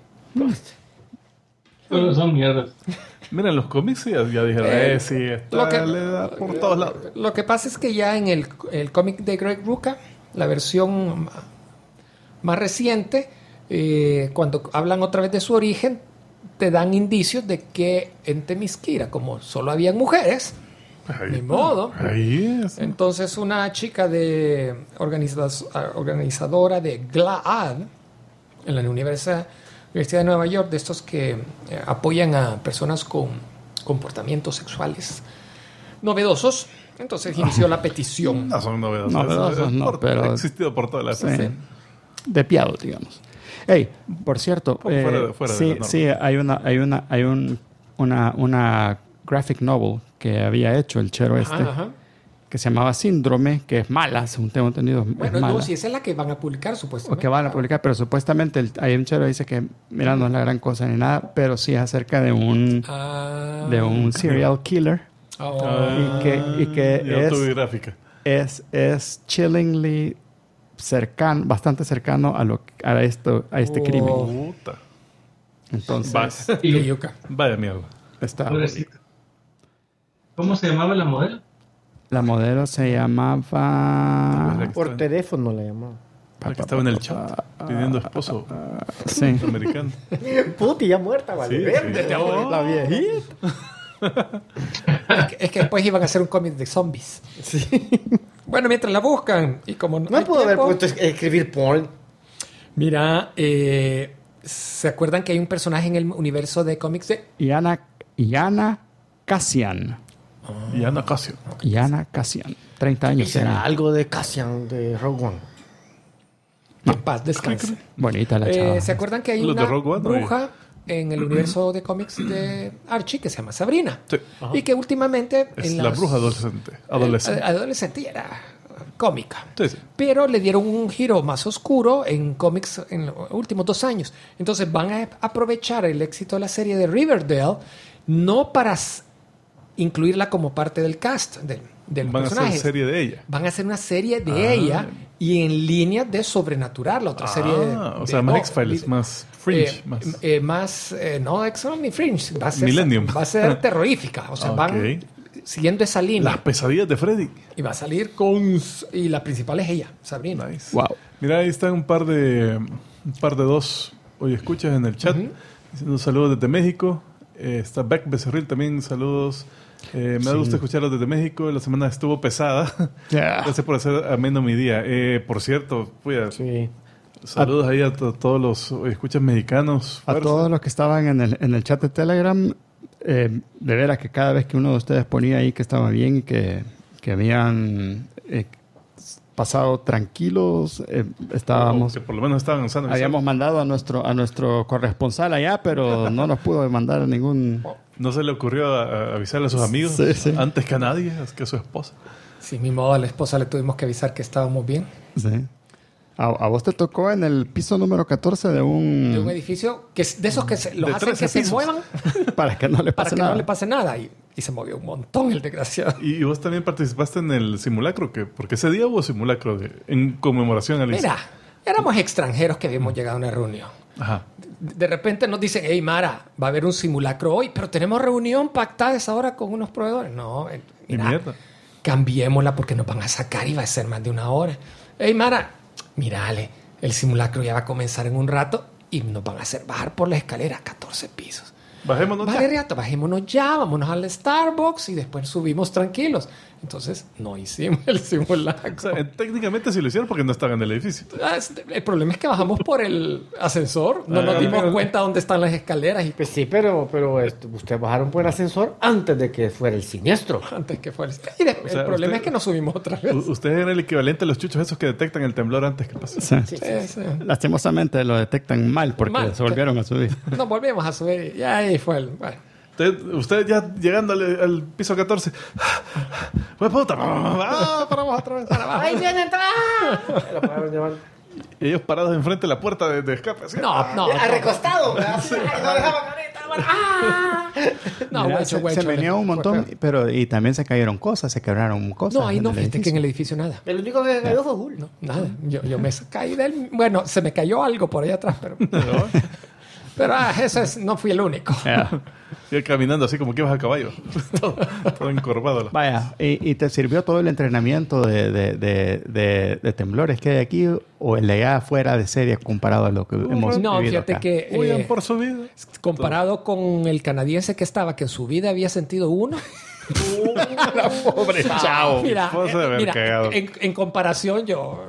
Pero son mierdas. Miren, los cómics ya dijeron, sí, lo que- le da por todos lados. Lo que pasa es que ya en el cómic de Greg Rucka, la versión más reciente, cuando hablan otra vez de su origen, te dan indicios de que en Temisquira, como solo habían mujeres, ni modo. Ahí es. Entonces una chica organizadora de GLAAD en la Universidad de Nueva York, de estos que apoyan a personas con comportamientos sexuales novedosos, entonces inició la petición. No son novedosas. Novedosas no, pero- Ha existido por toda la Sí. vida. De piado, digamos. Hey, por cierto, Fuera de sí, la norma. sí, hay una graphic novel que había hecho el chero este, Ajá. que se llamaba Síndrome, que es mala, según tengo entendido. Bueno, es no, mala. si esa es la que van a publicar, O supuestamente. que van a publicar, pero supuestamente hay un chero que dice que, mira, no es la gran cosa ni nada, pero sí es acerca de un serial killer y que y autobiográfica. es chillingly cercano, bastante cercano a este crimen. Puta. Entonces, Qué yuca. Vaya mierda. está. Pobrecito. ¿Cómo se llamaba la modelo? La modelo se llamaba... Por teléfono la llamaba. La que estaba en el chat pidiendo esposo Sí. americano. Puti, ya muerta, vale. Sí, Verde, sí. la viejita. Es que después iban a hacer un cómic de zombies. Bueno, mientras la buscan, y como No hay puedo haber tiempo- puesto escribir porn. Mira, ¿se acuerdan que hay un personaje en el universo de cómics de... Iana Cassian. Y Ana Casio. Iana Cassian. 30 Y años. será tenía. algo de Cassian de Rogue One. Que en paz descanse? Bonita la chava. ¿Se acuerdan que hay Los de una Rogue One, bruja en el universo de cómics de Archie que se llama Sabrina? Sí. Y que últimamente... Es en la las- bruja adolescente. Adolescente. Adolescente y era cómica. Sí, sí. Pero le dieron un giro más oscuro en cómics en los últimos 2 años. Entonces van a aprovechar el éxito de la serie de Riverdale no para incluirla como parte del cast de los Van a hacer personajes. serie de ella. Van a hacer una serie de ella y en línea de Sobrenatural, la otra serie de... O sea, más X-Files, más Fringe. más. no X-Files ni Fringe. Va a ser, Millennium. Va a ser terrorífica. O sea, van Ok. siguiendo esa línea. Las pesadillas de Freddy. Y va a salir con... Y la principal es ella, Sabrina. Nice. Wow. Mira, ahí están un par de dos hoy escuchas en el chat. Diciendo saludos desde México. Está Beck Becerril también, saludos. Me da gusto escucharlos desde México. La semana estuvo pesada. Yeah. Gracias por hacer ameno mi día. Por cierto, Sí. saludos ahí a todos los escuchas mexicanos. A Fuerza. todos los que estaban en el chat de Telegram, de veras que cada vez que uno de ustedes ponía ahí que estaba bien y que habían pasado tranquilos, estábamos... Que por lo menos estaban usando. Habíamos mandado a nuestro corresponsal allá, pero no nos pudo mandar ningún... ¿No se le ocurrió avisarle a sus amigos Sí, sí. antes que a nadie? Es que a su esposa. Sí, mi modo a la esposa le tuvimos que avisar que estábamos bien. Sí. A vos te tocó en el piso número 14 de un... De un edificio que es de esos que los De hacen 13 que se pisos. muevan para que no le para pase que nada. no le pase nada. Y se movió un montón el desgraciado. ¿Y vos también participaste en el simulacro? Porque ese día hubo simulacro en conmemoración al Mira, éramos extranjeros que habíamos llegado a una reunión. Ajá. De repente nos dicen, hey Mara, va a haber un simulacro hoy, pero tenemos reunión pactada a esa hora con unos proveedores. No, Y mira, mierda. cambiémosla porque nos van a sacar y va a ser más de una hora. Hey Mara, mírale, el simulacro ya va a comenzar en un rato y nos van a hacer bajar por la escalera 14 pisos. Bajémonos ya. Vale, Riato, bajémonos ya, vámonos al Starbucks y después subimos tranquilos. Entonces, no hicimos el simulacro. O sea, técnicamente sí lo hicieron porque no estaban en el edificio. El problema es que bajamos por el ascensor, no nos dimos pero- cuenta dónde están las escaleras y Pues sí, pero ustedes bajaron por el ascensor antes de que fuera el siniestro. antes que fuera. Mire, O sea, el problema usted- es que nos subimos otra vez. Ustedes eran el equivalente a los chuchos esos que detectan el temblor antes que pase. Sí. Sí, sí. Lastimosamente lo detectan mal porque Mal. se volvieron a subir. Nos volvimos a subir y ahí fue el... Bueno. Ustedes ya llegando al piso 14. ¡Pues puta! Paramos otra vez. ¡Ahí viene atrás! Lo pagaron llevar. Y ellos parados enfrente de la puerta de escape. así. No. Recostado, ¿verdad? Ay, no dejaban ahorita, bueno. ¡Ah! No, Mira, guacho, se guacho, venía un montón, fue pero y también se cayeron cosas, se quebraron cosas. No, ahí en no, el fíjate que en edificio. el edificio nada. El único que cayó fue Bull. No, nada. Yo me caí del... Bueno, se me cayó algo por ahí atrás, pero... Pero eso es, no fui el único. Ya. Y caminando así como que ibas a caballo. todo encorvado. Vaya, ¿y te sirvió todo el entrenamiento de temblores que hay aquí o el de allá fuera de serie comparado a lo que hemos No, vivido fíjate acá? que Huyan por su vida. comparado con el canadiense que estaba, que en su vida había sentido uno. Pobre chavo. Mira, esposa de haber cagado. en comparación yo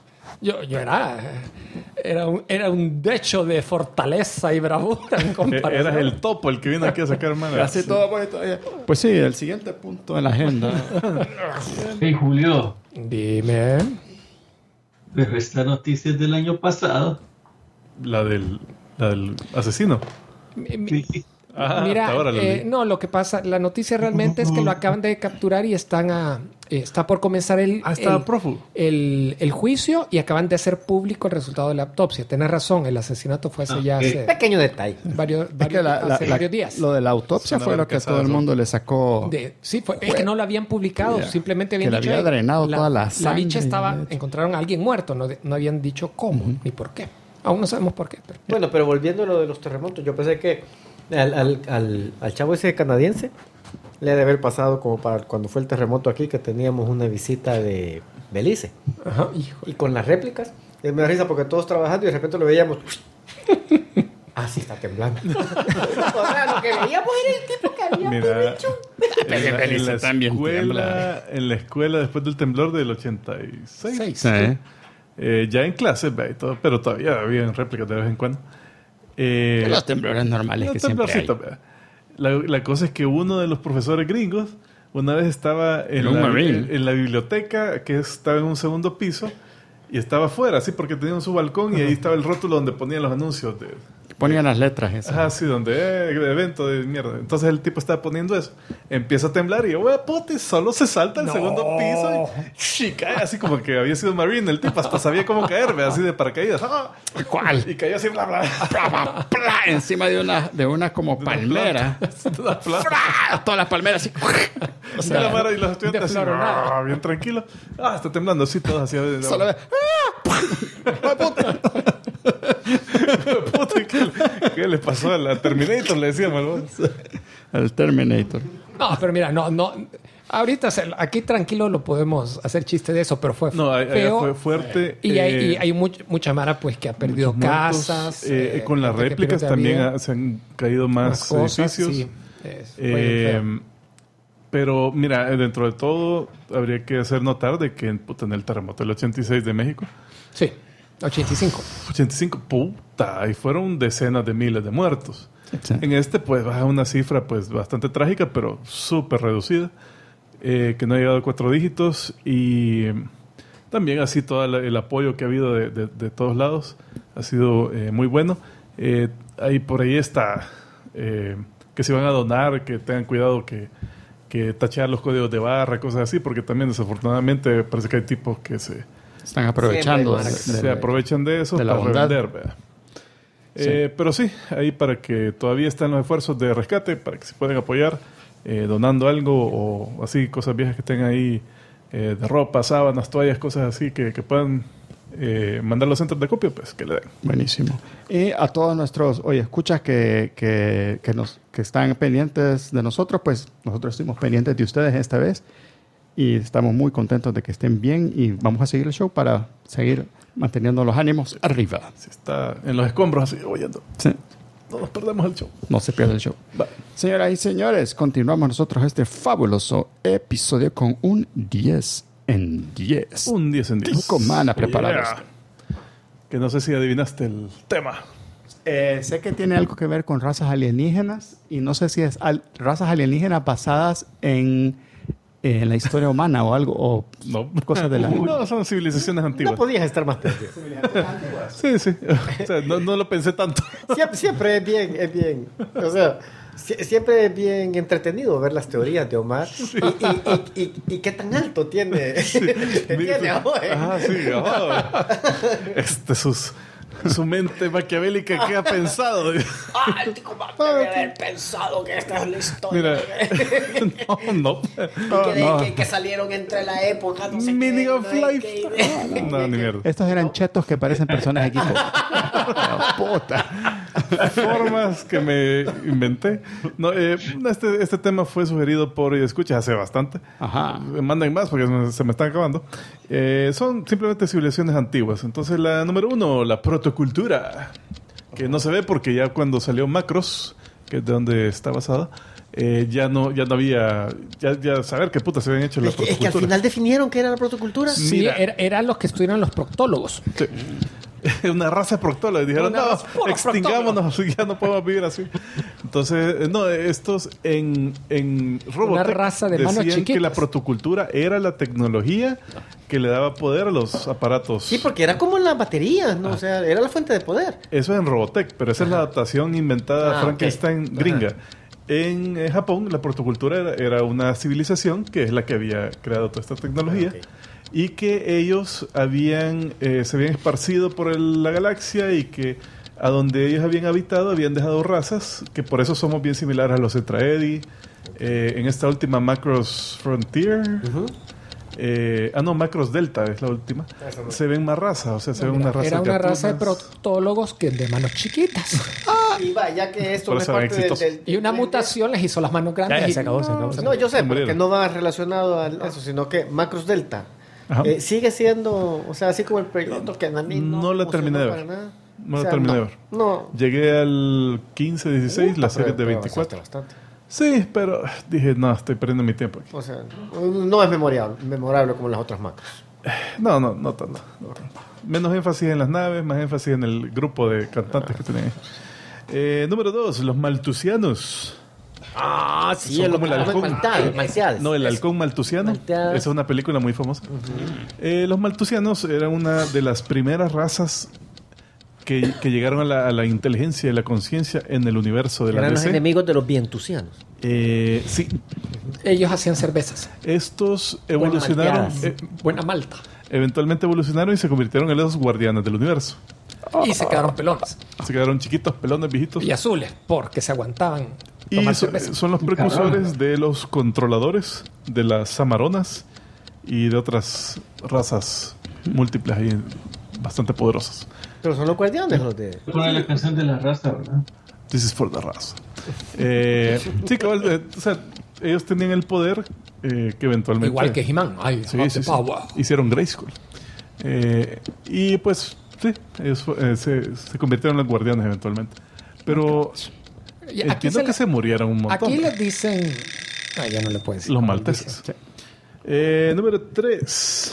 era un decho de fortaleza y bravura en comparación. Eras el topo el que vino aquí a sacar mano. Así todo, pues sí, el siguiente punto en la agenda. Hey, Julio, Dime. pero esta noticia es del año pasado. La del asesino. Sí. Mira, hasta ahora lo leí. no, lo que pasa, la noticia realmente es que lo acaban de capturar y está por comenzar estaba prófugo. el juicio y acaban de hacer público el resultado de la autopsia. Tenés razón, el asesinato fue hace Pequeño detalle. hace varios días. Lo de la autopsia Suena fue lo haber que casado, todo el ¿no? mundo le sacó. Es que no lo habían publicado, Yeah. simplemente habían Que le dicho había drenado toda la La sangre bicha y- encontraron a alguien muerto, no habían dicho cómo ni por qué. Aún no sabemos por qué. Pero... Bueno, pero volviendo a lo de los terremotos, yo pensé que al chavo ese canadiense le ha de haber pasado como para cuando fue el terremoto aquí, que teníamos una visita de Belice. Ajá, hijo. Y con las réplicas, me da risa porque todos trabajando y de repente lo veíamos. Sí está temblando. O sea, lo que veíamos era el tipo que había Mira, hecho. en la escuela, después del temblor del 86, Sí. ya en clases, y todo, pero todavía había réplicas de vez en cuando. Los temblores normales Los que siempre hay. temblorcitos, vea. La cosa es que uno de los profesores gringos una vez estaba en la biblioteca, que estaba en un segundo piso, y estaba afuera, así porque tenía su balcón, y ahí estaba el rótulo donde ponían los anuncios Ponían las letras esas. Ajá, sí, donde de evento de mierda. Entonces el tipo estaba poniendo eso. Empieza a temblar y yo, puta, y solo se salta al segundo piso y cae así como que había sido Marine. El tipo hasta sabía cómo caer, ve, así de paracaídas. ¿Cuál? Y caía así, bla, bla. Encima de una como palmera. Todas las palmeras así. O sea, la mara y los estudiantes así, desfloronada. bien tranquilos. Está temblando así, todos así. Solo ve. Puta, ¿qué le pasó a la Terminator? Le decíamos. El Terminator. No, pero mira, no. Ahorita aquí tranquilo lo podemos hacer chiste de eso, pero fue No, feo. fue fuerte. Y hay mucha mara pues que ha perdido muertos, casas. con las gente que réplicas pierde también vida, se han caído más cosas, edificios. sí. Fue feo. Pero mira, dentro de todo habría que hacer notar de que en el terremoto del 86 de México, Sí, 85. 85, puta, y fueron decenas de miles de muertos. Sí. En este pues baja una cifra pues bastante trágica, pero súper reducida, que no ha llegado a 4 dígitos, y también así todo el apoyo que ha habido de todos lados ha sido muy bueno. Ahí por ahí está que si van a donar, que tengan cuidado que tachear los códigos de barra, cosas así, porque también desafortunadamente parece que hay tipos que se Están aprovechando. se aprovechan de eso de la para bondad. revender, ¿verdad? Sí. Pero sí, ahí para que todavía están los esfuerzos de rescate, para que se puedan apoyar donando algo o así, cosas viejas que tengan ahí, de ropa, sábanas, toallas, cosas así que puedan mandar a los centros de acopio, pues que le den. Buenísimo. Y a todos nuestros escuchas que están pendientes de nosotros, pues nosotros estuvimos pendientes de ustedes esta vez y estamos muy contentos de que estén bien y vamos a seguir el show para seguir manteniendo los ánimos arriba. Si está en los escombros así, oyendo, Sí. no nos perdemos el show. No se pierda el show. Va. Señoras y señores, continuamos nosotros este fabuloso episodio con un 10 en 10. Un 10 en 10. 5 manas preparados. Yeah. Que no sé si adivinaste el tema. Sé que tiene algo que ver con razas alienígenas y no sé si es razas alienígenas basadas en la historia humana o algo, o No. cosas de la... No, son civilizaciones No antiguas. podías estar más perdido. Sí, sí. O sea, no lo pensé tanto. Siempre es bien. O sea, siempre es bien entretenido ver las teorías de Omar. Y qué tan alto tiene. Tiene Ah, sí. Su mente maquiavélica que ha pensado. El tipo debe haber pensado que esta es la historia. Mira, no. Que salieron entre la época, no sé Meaning qué, of no sé life. qué. No, ni mierda. Estos eran chetos que parecen personas de equipo. Puta. Formas que me inventé. No, este tema fue sugerido por Escucha hace bastante. Ajá. Manden más porque se me están acabando. Son simplemente civilizaciones antiguas. Entonces, la número 1, la protocultura, que no se ve porque ya cuando salió Macros, que es de donde está basada, ya no había ya saber qué puta se habían hecho las Es que al protoculturas. final definieron que era la protocultura. Sí, Mira. eran los que estudiaron los proctólogos. Sí. Una raza de proctólogos. Dijeron, Una no, raza pura extingámonos, ya no podemos vivir así. Entonces, no, estos en Robotech Una raza de manos decían que la chiquitas. protocultura era la tecnología que le daba poder a los aparatos. Sí, porque era como las baterías, ¿no? O sea, era la fuente de poder. Eso es en Robotech, pero esa es la adaptación inventada Frankenstein ok. gringa. En Japón, la protocultura era una civilización que es la que había creado toda esta tecnología. Ok. Y que ellos se habían esparcido por la galaxia y que a donde ellos habían habitado habían dejado razas, que por eso somos bien similares a los Tetraedi. En esta última Macross Frontier, Macross Delta es la última, se ven más razas, o sea, se ven una raza Era una raza de gatunas. protólogos que de manos chiquitas. Y vaya que esto Por no es eso eran parte exitosos. Y una mutación les hizo las manos grandes. Ya, y- se acabó. No, yo sé, Se porque murieron. no va relacionado a eso, sino que Macross Delta Ajá. sigue siendo, o sea, así como el proyecto que a mí No la emocionó terminé de ver. para nada. No O la sea, terminé de no. ver. No. Llegué al 15, 16, la serie de Pero 24. bastante. Sí, pero dije, no, estoy perdiendo mi tiempo aquí. O sea, no es memorable como las otras Macross. No tanto. Menos énfasis en las naves, más énfasis en el grupo de cantantes que tenían ahí. Número 2, los maltusianos. Ah, sí, Son el como el halcón. Malteal. No, el halcón maltusiano. Malteadas. Esa es una película muy famosa. Los maltusianos eran una de las primeras razas que llegaron a la inteligencia y la conciencia en el universo de la Eran los DC. enemigos de los vientusianos. Sí, Ellos hacían cervezas. estos evolucionaron, malteadas. Buena malta. eventualmente evolucionaron y se convirtieron en los guardianes del universo. Y se quedaron pelones. Se quedaron chiquitos, pelones, viejitos. Y azules, porque se aguantaban Y tomar so- cerveza. son los precursores de los controladores, de las samaronas y de otras razas múltiples y bastante poderosas. Pero son los guardianes los de... Pone la canción de la raza, ¿verdad? This is for the raza. Sí, cabal, o sea, ellos tenían el poder que eventualmente... Igual que He-Man. Ay, Sí, have sí, the sí. power. Hicieron Grayskull. Y pues, sí, ellos se convirtieron en los guardianes eventualmente. Pero Y aquí entiendo que se murieron un montón. Aquí les dicen... ya no le puedo decir. Los malteses. Número 3.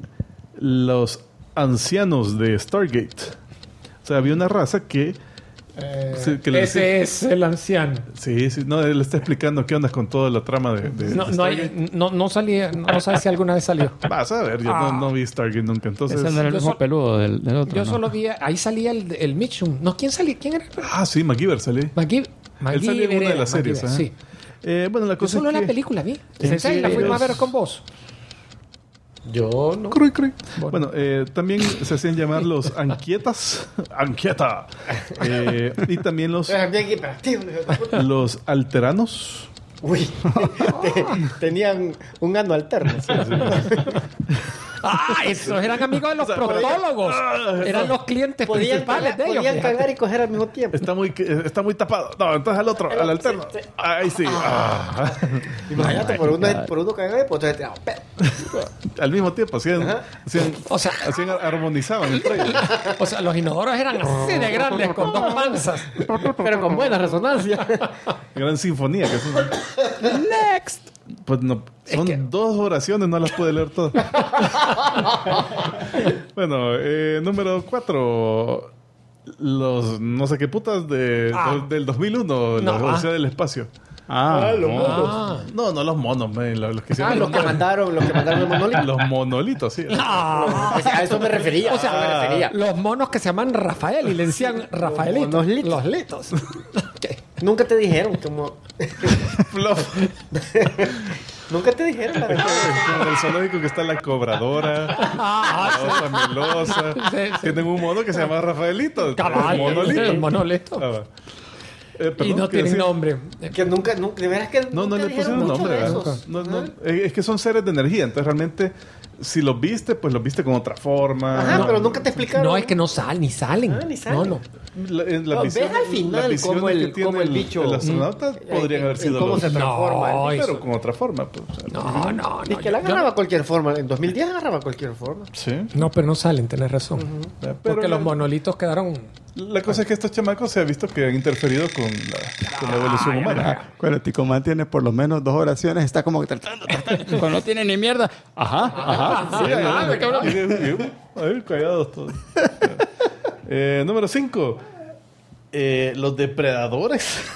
Los ancianos de Stargate. O sea, había una raza que... sí, que le Ese es el anciano. Sí, no, él está explicando qué onda con toda la trama de No, no, Stargate. no salía, no sabes si alguna vez salió. Vas a ver, yo no vi Stargate nunca, entonces... Ese no era el Yo mismo sol- peludo del otro. Yo ¿no? solo vi, ahí salía el Mitchum. No, ¿quién salía? ¿Quién era? Ah, sí, MacGyver salí. MacGyver. Él salió en una de las series. ajá. Sí. Bueno, la Yo cosa solo es la que... película vi. Sí, Sí, la fuimos a ellos- ver con vos. Yo no. Cruy, cruy. Bueno, también se hacían llamar los Anquietas. Anquieta. Y también Eran bien hiperactivos. los alteranos. Uy, tenían un ano alterno. Ah, esos eran amigos de los protólogos. Eran los clientes Podían principales de ellos. podían fíjate. cagar y coger al mismo tiempo. Está muy tapado. No, entonces al otro, al alterno. Ahí sí. Ah. Imagínate, por uno cagar y por otro te da pedo. Al mismo tiempo, hacían O sea, armonizaban entre ellos. o sea, los inodoros eran así de grandes, con dos panzas. Pero con buena resonancia. Gran sinfonía. Que son, Next. pues no, son que- 2 oraciones, no las puede leer todas. Bueno, número 4. Los no sé qué putas del 2001, la Odisea del Espacio. los monos. Ah. No los monos, man, los que hicieron Los que mandaron el monolito. los monolitos, sí. A eso me refería. O sea, los monos que se llaman Rafael y le decían Rafaelitos. monos litos. Los litos. Ok. Nunca te dijeron como... Fluff. Nunca te dijeron la verdad. Como en el zoológico que está la cobradora, la osa melosa. Sí, sí. Tienen un mono que se llama Rafaelito. Cabal, el monolito. el monolito. Ah, va. Y Perdón, no ¿qué tienen decía? nombre. Que nunca, de veras que No nunca le dijeron pusieron mucho nombre, de ¿verdad? esos. No, es que son seres de energía, entonces realmente si los viste, pues los viste con otra forma. Ajá, pero nunca te explicaron. No, es que no salen, ni salen. Ah, ni salen. No, no. No, ves al final las visiones cómo el- que tiene cómo el bicho- el astronauta podrían haber sido cómo los... se transforma. No, pero eso- con otra forma. Pues, o sea, No. Y que la agarraba cualquier forma. En 2010 agarraba cualquier forma. Sí. No, pero no salen, tenés razón. Pero Porque los monolitos quedaron... la cosa es que estos chamacos se ha visto que han interferido con la evolución humana. Cuando Ticomán tiene por lo menos 2 oraciones, está como que tratando. Cuando no tiene ni mierda. Ajá. Sí, a ver, callados todos. Número 5. Los depredadores.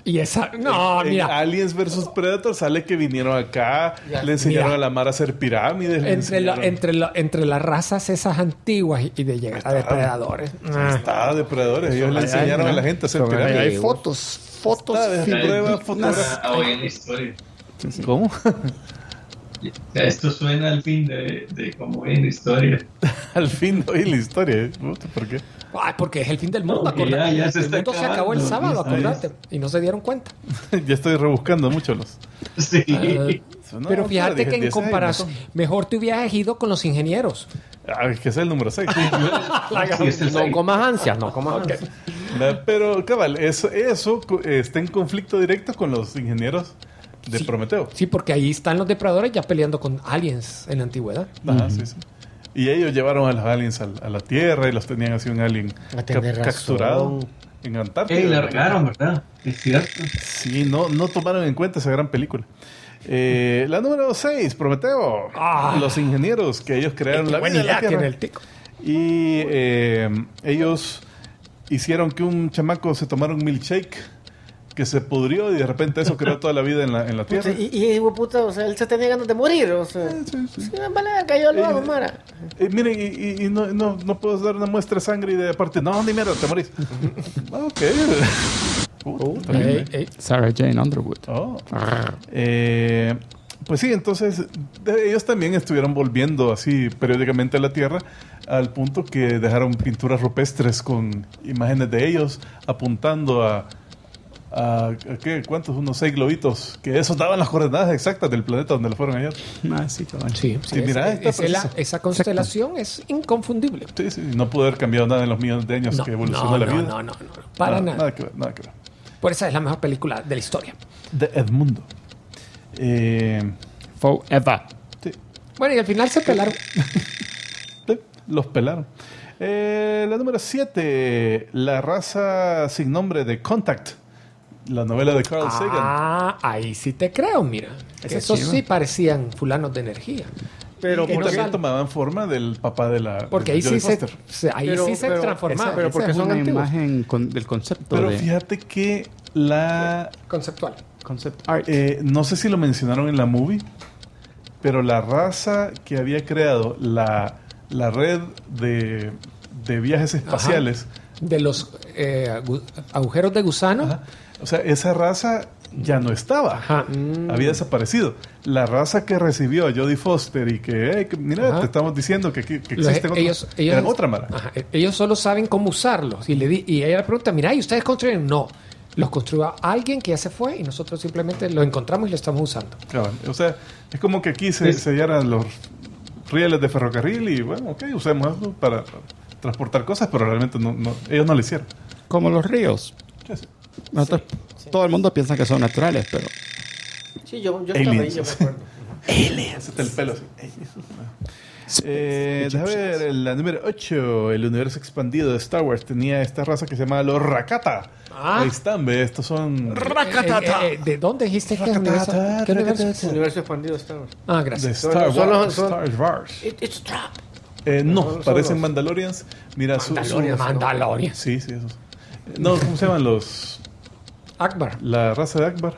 Y esa... No, En mira. Aliens vs Predator sale que vinieron acá, le enseñaron mira. a la Mara a hacer pirámides. le Entre las razas esas antiguas y de llegar a depredadores. Está depredadores. Ellos le enseñaron a la gente a hacer Ahí pirámides. hay fotos Está de prueba fotográfica. Hoy en la historia. ¿Cómo? Esto suena al fin de como en la historia. Al fin de hoy la historia. ¿Por qué? Ay, porque es el fin del mundo, Porque acordate. ya se El está mundo se acabó el acabando. sábado, acordate. Y no se dieron cuenta. Ya estoy rebuscando mucho los. Sí. No, Pero fíjate que en 10 comparación, años, mejor te hubieras ido con los ingenieros. es que es el número 6. Sí, es el No comas ansias, no comas ansias. Pero, cabal, eso está en conflicto directo con los ingenieros de Sí. Prometeo. Sí, porque ahí están los depredadores ya peleando con aliens en la antigüedad. Ajá, sí, sí. Y ellos llevaron a los aliens a la Tierra y los tenían así un alien Tenés razón. capturado en Antártida. largaron, ¿verdad? Es cierto. Sí, no tomaron en cuenta esa gran película. La número 6, Prometeo. Los ingenieros que ellos crearon la vida en la tiene Tierra. el tico. Y ellos hicieron que un chamaco se tomara un milkshake que se pudrió y de repente eso creó toda la vida en la Tierra. Y puta, o sea, él se tenía ganas de morir, o sea. Sí, vale, cayó al lado, Mara. Miren, y no puedo dar una muestra de sangre y de aparte, no, ni mierda, te morís. Ok. Puta, Ey, ey. Sarah Jane Underwood. Oh. Pues sí, entonces ellos también estuvieron volviendo así periódicamente a la Tierra al punto que dejaron pinturas rupestres con imágenes de ellos apuntando a ¿qué? ¿Cuántos? Unos 6 globitos que esos daban las coordenadas exactas del planeta donde lo fueron ayer. Sí, cabrón. Sí, Sí, mira, está preciso. esa constelación es inconfundible. Sí, sí, no pudo haber cambiado nada en los millones de años que evolucionó la vida. No, para nada. Nada que ver, nada que ver. Por esa es la mejor película de la historia. De Edmundo. Forever. Sí. Bueno, y al final se pelaron. Los pelaron. La número 7, La raza sin nombre de Contact, la novela de Carl Sagan. Ahí sí te creo, mira. Ese Esos chivo. sí parecían fulanos de energía. Pero Que Y no también sal- tomaban forma del papá de la. Porque de ahí Jodie sí se, Foster. ahí Pero- sí se pero- transformaban. pero porque Esa es son una antiguos. imagen del concepto Pero de fíjate que la. Conceptual. concept art. No sé si lo mencionaron en la movie, pero la raza que había creado la red de viajes espaciales. De los agujeros de gusano. Ajá. O sea, esa raza ya no estaba. Ajá. Había desaparecido. La raza que recibió a Jodie Foster y mira, Ajá. te estamos diciendo que Los- existen otros. Eran otra mara. Ajá. Ellos solo saben cómo usarlos. Y ella le pregunta, mira, ¿y ustedes construyen? No. Los construyó alguien que ya se fue y nosotros simplemente lo encontramos y lo estamos usando. Cabal. O sea, es como que aquí se sellaran los rieles de ferrocarril y bueno, ok, usemos eso para transportar cosas, pero realmente ellos no lo hicieron. Como los ríos. Sí, sí. Nosotros, todo el mundo piensa que son naturales, pero Sí, yo estaba ahí, Aliens. yo me acuerdo. Hacete el pelo así. Déjame ver, la número 8, el universo expandido de Star Wars tenía esta raza que se llama los Rakata. Ah. Ahí están, ve, estos son ¿De dónde dijiste que es universo? ¿Qué universo? Universo expandido Star Wars. Ah, de gracias. Star Son Wars. los- son- Star Wars. It's a trap. No, son parecen los- Mandalorians. Mira, Mandalorian. Sí, sí, esos. No, ¿cómo se llaman los? Akbar. La raza de Akbar.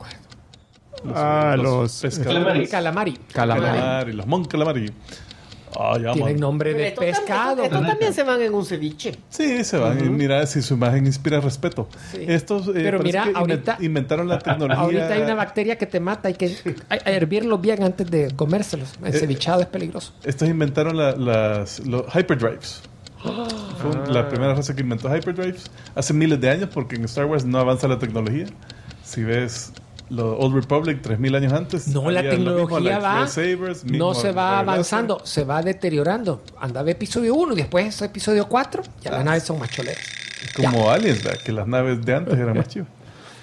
los pescadores. Calamari. Calamari, los Mon Calamari. Ah, ya, Tienen man. nombre de Estos pescado. estos también se van en un ceviche. Sí, se van. Y mira, si su imagen inspira respeto. Sí. Estos Pero parece mira, que ahorita- inventaron la tecnología. Ahorita hay una bacteria que te mata. Hay que hervirlos bien antes de comérselos. El cevichado es peligroso. Estos inventaron los hyperdrives. Fue la primera raza que inventó hyperdrives hace miles de años, porque en Star Wars no avanza la tecnología. Si ves los Old Republic 3000 años antes, No, la había lo mismo, tecnología va. lightsabers, mismo No se va ray avanzando, se va deteriorando. Anda de episodio 1 y después es episodio 4. Ya las naves son más choleras. láser. Como Aliens, ¿verdad? Que las naves de antes eran más chivas.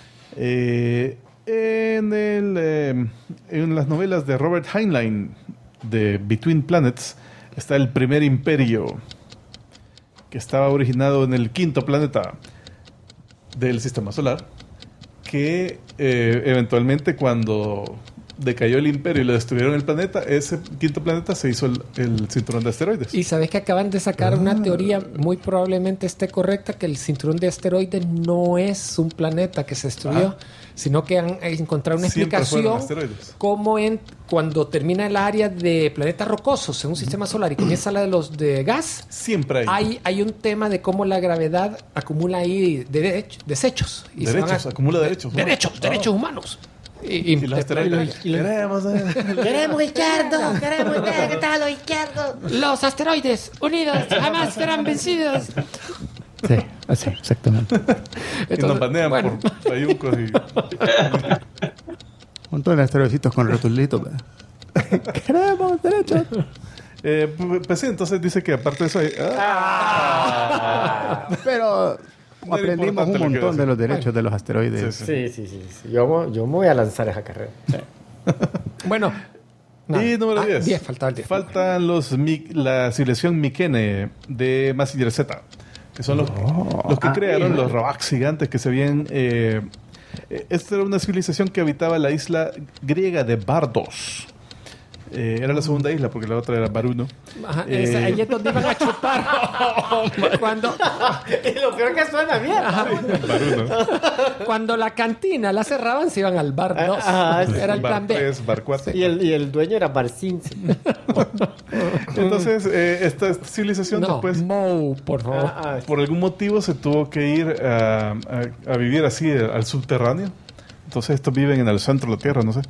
En las novelas de Robert Heinlein de Between Planets está el primer imperio, que estaba originado en el quinto planeta del sistema solar, que eventualmente cuando decayó el imperio y lo destruyeron el planeta, ese quinto planeta se hizo el cinturón de asteroides. Y sabes que acaban de sacar una teoría, muy probablemente esté correcta, que el cinturón de asteroides no es un planeta que se destruyó, sino que han encontrado una Siempre fueron explicación asteroides. como cuando termina el área de planetas rocosos en un sistema solar y comienza la de los de gas, Siempre hay. hay un tema de cómo la gravedad acumula ahí desechos. Y se Derechos, acumula derechos. ¿no? derechos humanos. Y los asteroides. Queremos, Queremos izquierdo, queremos que está los izquierdos. Los asteroides unidos jamás serán vencidos. Sí, así, exactamente. y nos banean bueno. por payucos y... Un montón de asteroiditos con rotulitos. Queremos derechos. pues sí, entonces dice que aparte de eso hay... Pero No era aprendimos importante un lo que montón iba a de los derechos de los asteroides. Sí, Sí. Yo me voy a lanzar esa carrera. Bueno. nada. Y número 10. 10, faltaba el 10. Faltan la civilización Mykenae de Mazinger Z, que son los que crearon los Ravaks gigantes que se habían... esta era una civilización que habitaba la isla griega de Bardos. Era la segunda isla porque la otra era Baruno. Ajá, ahí es donde iban a chupar. cuando, Y lo peor que suena bien. Baruno. cuando la cantina la cerraban, se iban al bar 2. Ajá, sí. Era el plan Bar B. 3, Bar 4. Y el dueño era Barcince. Entonces, esta civilización No, después... Mo, por favor. por algún motivo se tuvo que ir a vivir así al subterráneo. Entonces estos viven en el centro de la Tierra, no sé.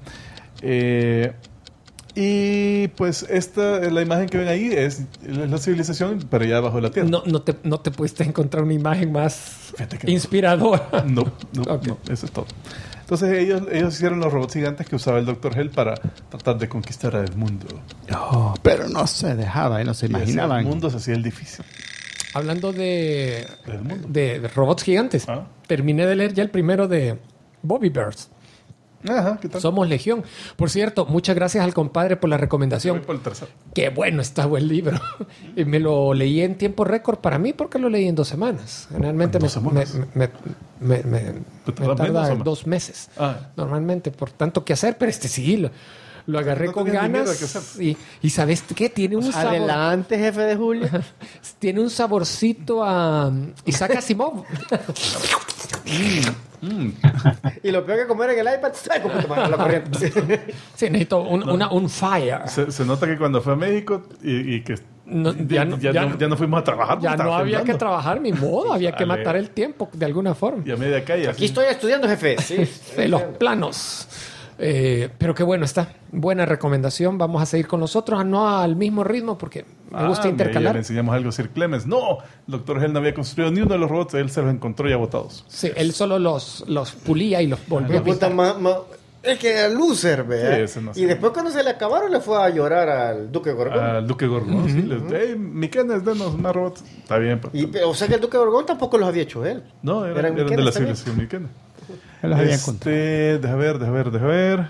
Y pues la imagen que ven ahí es la civilización, pero ya bajo la Tierra. No te pudiste encontrar una imagen más Fíjate que no. inspiradora. No, Ok. no, eso es todo. Entonces ellos hicieron los robots gigantes que usaba el Dr. Hell para tratar de conquistar el mundo. Oh, pero no se dejaba y no se Y así imaginaban. el mundo se hacía el difícil. Hablando de Del mundo. robots gigantes, Ah. terminé de leer ya el primero de Bobby Bears. Ajá, ¿qué tal? Somos Legión. Por cierto, muchas gracias al compadre por la Voy recomendación. por el tercero. Qué bueno está buen libro. Y me lo leí en tiempo récord para mí porque lo leí en 2 semanas. Generalmente ¿En 2 semanas? me tarda tarda menos o más? 2 meses. Ah. Normalmente por tanto que hacer, pero sí, lo agarré No con tenías ni miedo ganas. de qué hacer. Y ¿sabes qué? Tiene un sabor. Adelante, jefe de Julio. Tiene un saborcito a Isaac Asimov. Y lo peor que comer en el iPad, ¡ay, cómo te manda la corriente! Sí, necesito un fire. Se nota que cuando fue a México y que No, ya no fuimos a trabajar. Ya porque no estaba había que temblando. trabajar ni modo, había que Sale. matar el tiempo de alguna forma. Y a media calle. Aquí estoy estudiando, jefe. Sí. De los planos. Pero qué bueno está. Buena recomendación. Vamos a seguir con los otros, no al mismo ritmo porque me gusta Ya intercalar. le enseñamos algo a Sir Clemens. No, el Dr. Hell no había construido ni uno de los robots. Él se los encontró ya botados. Sí, él solo los pulía y los volvía a Qué puta pintar. es que era loser, ¿verdad? Sí, ese no sé. Y después cuando se le acabaron le fue a llorar al Duque Gorgón. Al Duque Gorgón. Sí, hey, Mykenes, denos más robots. Está bien. Pero, O sea que el Duque Gorgón tampoco los había hecho él. no, eran Eran de la Mykenes también. civilización Mykenes. Él los había encontrado. Deja ver.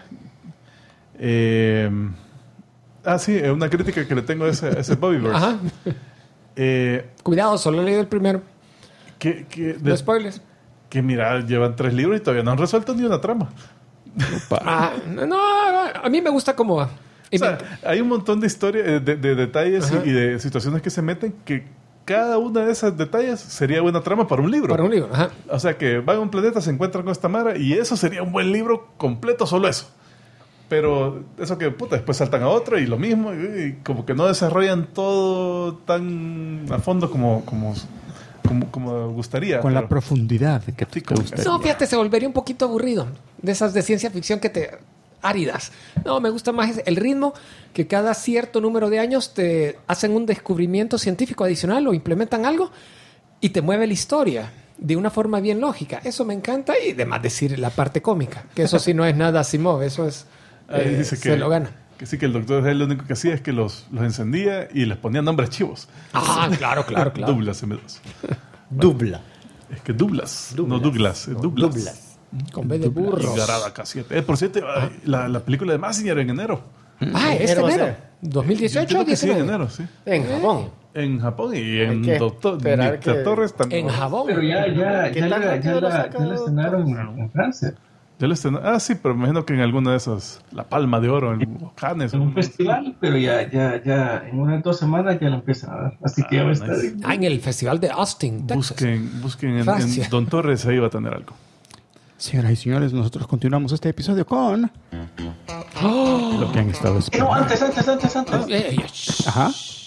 Sí, una crítica que le tengo a ese Bobbyverse. Ajá. Cuidado, solo he leído el primero. Los spoilers. Que mira, llevan 3 libros y todavía no han resuelto ni una trama. No, a mí me gusta cómo va. Y O sea, hay un montón de historias, de detalles Ajá. y de situaciones que se meten que cada una de esas detalles sería buena trama para un libro. para un libro. Ajá. O sea, que van a un planeta, se encuentran con esta mara y eso sería un buen libro completo, solo eso. Pero eso que, después saltan a otro y lo mismo, y como que no desarrollan todo tan a fondo como gustaría. Con la pero- profundidad que Sí, te como- gusta. No, fíjate, se volvería un poquito aburrido. De esas de ciencia ficción que te... áridas. No, me gusta más el ritmo que cada cierto número de años te hacen un descubrimiento científico adicional o implementan algo y te mueve la historia de una forma bien lógica. Eso me encanta y además decir la parte cómica, que eso sí no es nada Asimov, eso es... Ahí dice se lo gana. Que sí, que el doctor Hell lo único que hacía es que los encendía y les ponía nombres chivos. Ah, claro. Douglas M2. Dubla. Es que Douglas. No Douglas, es Douglas. Dublas. Con B de burro. Y Garada K7. Por cierto, la película de Mazinger en enero. Ah, este Enero va a enero. ser. Yo 2018 entiendo que sí, en 19. enero, sí. En Japón. En Japón y en que Doctor esperar Dicta que- Torres también. En Jabón. Pero ya ¿Qué tan rápido lo la saca? estrenaron en Francia. Ya lo estén... Ah, sí, pero me imagino que en alguna de esas, la Palma de Oro, en Cannes. En un festival, pero ya en unas 2 semanas ya lo empiezan a dar. Así que ya va a estar. nice. En el festival de Austin, Texas. Busquen en Gracias. Don Torres, ahí va a tener algo. Señoras y señores, nosotros continuamos este episodio con lo que han estado esperando. No, antes. Ajá.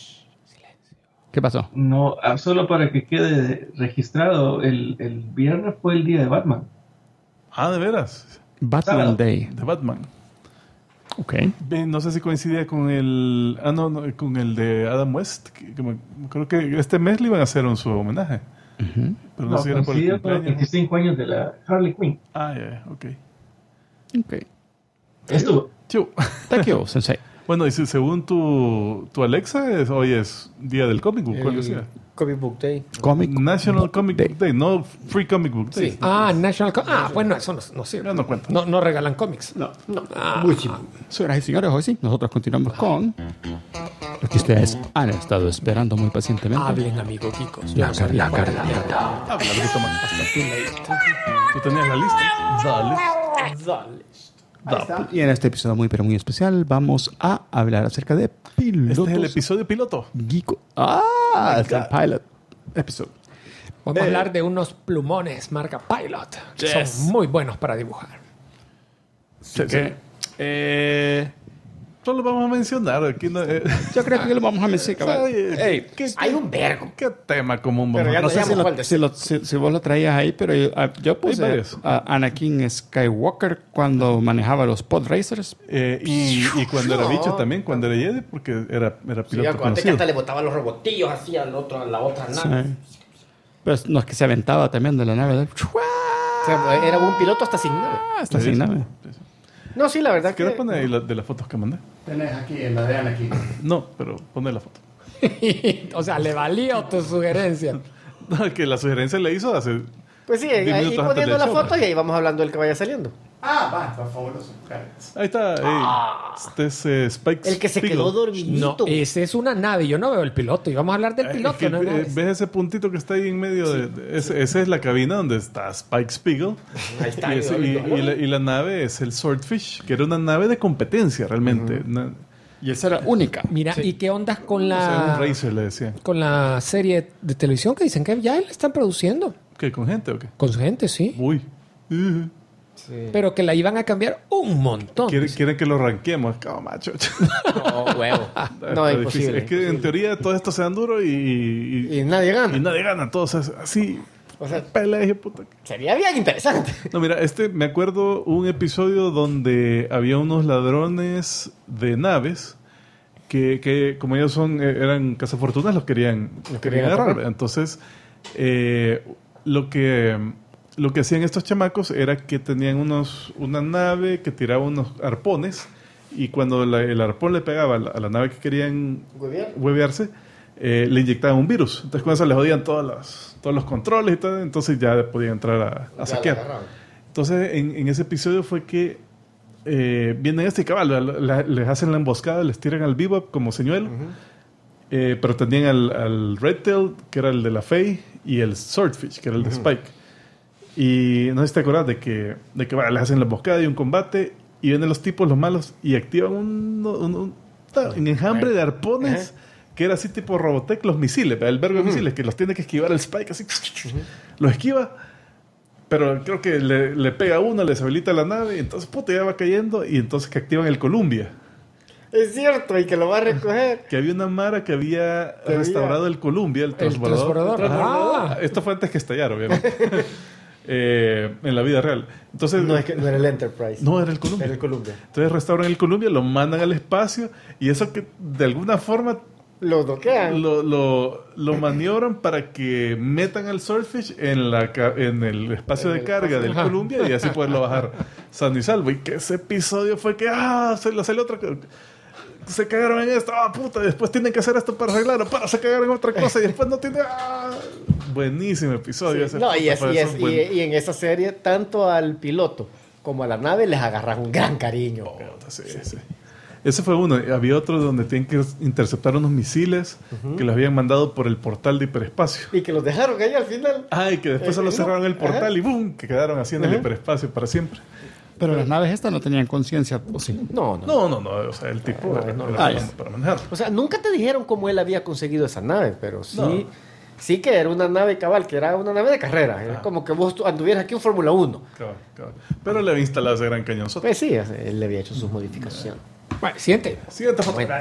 ¿Qué pasó? No, solo para que quede registrado, el viernes fue el día de Batman. Ah, ¿de veras? Batman Sábado. Day. De Batman. Ok. No sé si coincidía con el... Ah, no, con el de Adam West. Creo que este mes le iban a hacer su homenaje. Pero no sé si era por el coincidió con los cumpleaños. 25 años de la Harley Quinn. Ah, ya, ok. Ok. Estuvo. Chiu. Thank you, Sensei. Bueno, y según tu Alexa, hoy es día del comic book, ¿cuál decía? Comic Book Day. Comic National Comic Book Day, no Free Comic Book Day. Sí. Bueno, eso no sirve. Ya no cuenta. No regalan cómics. No. Muchísimo. Señoras y señores, hoy sí, nosotros continuamos con lo que ustedes han estado esperando muy pacientemente. Hablen, amigo Kikos. La carnita. Habla, Bruto Man. ¿Tú tenías la lista? Dale. Ahí está. Y en este episodio muy pero muy especial vamos a hablar acerca de pilotos. Este es el episodio piloto. Geeko. Ah, es el pilot episode. Vamos a hablar de unos plumones marca Pilot, que Yes. son muy buenos para dibujar. Sí, Que, Solo vamos a mencionar aquí. yo creo que lo vamos a mencionar. Ey, Hay un vergo. ¿Qué tema común Pero vamos ya a no sé sabemos cuál decir. si vos lo traías ahí, pero yo puse varios. a Anakin Skywalker cuando manejaba los pod racers. y cuando era No. bicho también, cuando era Jedi, porque era Sí, piloto acuérdate que conocido. hasta le botaban los robotillos así a la otra nave. Pues no es que se aventaba también de la nave. O sea, era un piloto hasta sin nave. Hasta sin nave. No, sí, la verdad que... ¿Quieres poner ahí de las fotos que mandé? Tenés aquí en la de Anakin. No, pero pone la foto. O sea, le valió tu sugerencia. No, que la sugerencia le hizo hace... Pues sí, 10 ahí minutos antes poniendo del la show, foto pues. y ahí vamos hablando del que vaya saliendo. Ah, va, fabuloso. Ahí está. Este es Spike El que se Spiegel. quedó No, dormidito. ese es una nave. Yo no veo el piloto. Y vamos a hablar del piloto. Que, no naves. ¿Ves ese puntito que está ahí en medio? Esa es la cabina donde está Spike Spiegel. Ahí está. Y la nave es el Swordfish, que era una nave de competencia realmente. Y esa era única. Mira, ¿y qué ondas con O sea, la un racer le decía. con la serie de televisión que dicen que ya la están produciendo? ¿Qué? ¿Con gente o qué? Con su gente, sí. Uy. Pero que la iban a cambiar un montón. Quieren que lo ranquemos. Como macho. No, huevo. No, Está imposible. difícil. Es que en teoría todo esto se dan duro Y nadie gana. y nadie gana. Todos así. O sea, Pelea, hijo de puta. sería bien interesante. No, mira, me acuerdo un episodio donde había unos ladrones de naves que como ellos eran cazafortunas, los querían agarrar. atrapar. Entonces, lo que hacían estos chamacos era que tenían una nave que tiraba unos arpones y cuando el arpón le pegaba a la nave que querían huevearse, le inyectaban un virus. Entonces con eso les jodían todos los controles y todo, entonces ya podían entrar a saquear. Entonces en ese episodio fue que vienen cabal, les hacen la emboscada, les tiran al Bebop como señuelo, pero tenían al Red Tail, que era el de la Faye, y el Swordfish, que era el de Spike. Y no sé si te acuerdas de que les hacen la emboscada y un combate, y vienen los tipos, los malos, y activan un enjambre de arpones, que era así tipo Robotech, los misiles, el verbo de misiles, que los tiene que esquivar el Spike, así, los esquiva, pero creo que le pega uno, les habilita la nave, y entonces puta, ya va cayendo, y entonces que activan el Columbia. Es cierto, y que lo va a recoger. Que había una mara que había restaurado el Columbia, el El transbordador. transbordador. Esto fue antes que estallara, obviamente. En la vida real. Entonces, No, es que no era el Enterprise. no, era el Columbia. Era el Columbia. Entonces restauran el Columbia, lo mandan al espacio y eso que de alguna forma Lo doquean. lo maniobran para que metan al Swordfish en el espacio de carga del Columbia y así poderlo bajar sano y salvo. Y que ese episodio fue que salió otra cosa. Se cagaron en esto, puta, después tienen que hacer esto para arreglarlo, se cagaron en otra cosa y después no tiene... Buenísimo episodio ese. No, puta, y en esa serie, tanto al piloto como a la nave les agarran un gran cariño. Sí. Ese fue uno. Había otro donde tienen que interceptar unos misiles que los habían mandado por el portal de hiperespacio. Y que los dejaron ahí al final. Y que después solo cerraron el portal Ajá. y ¡boom! Que quedaron así en el hiperespacio para siempre. Pero las naves estas no tenían conciencia, ¿o sí? No. O sea, el tipo No, era no, era no. para manejar. O sea, nunca te dijeron cómo él había conseguido esa nave, pero sí que era una nave cabal, que era una nave de carrera. Era como que vos anduvieras aquí en Fórmula 1. Cabal. Pero le había instalado ese gran cañón. Pues sí, él le había hecho sus modificaciones. Bueno, siguiente. Siguiente foto. Bueno.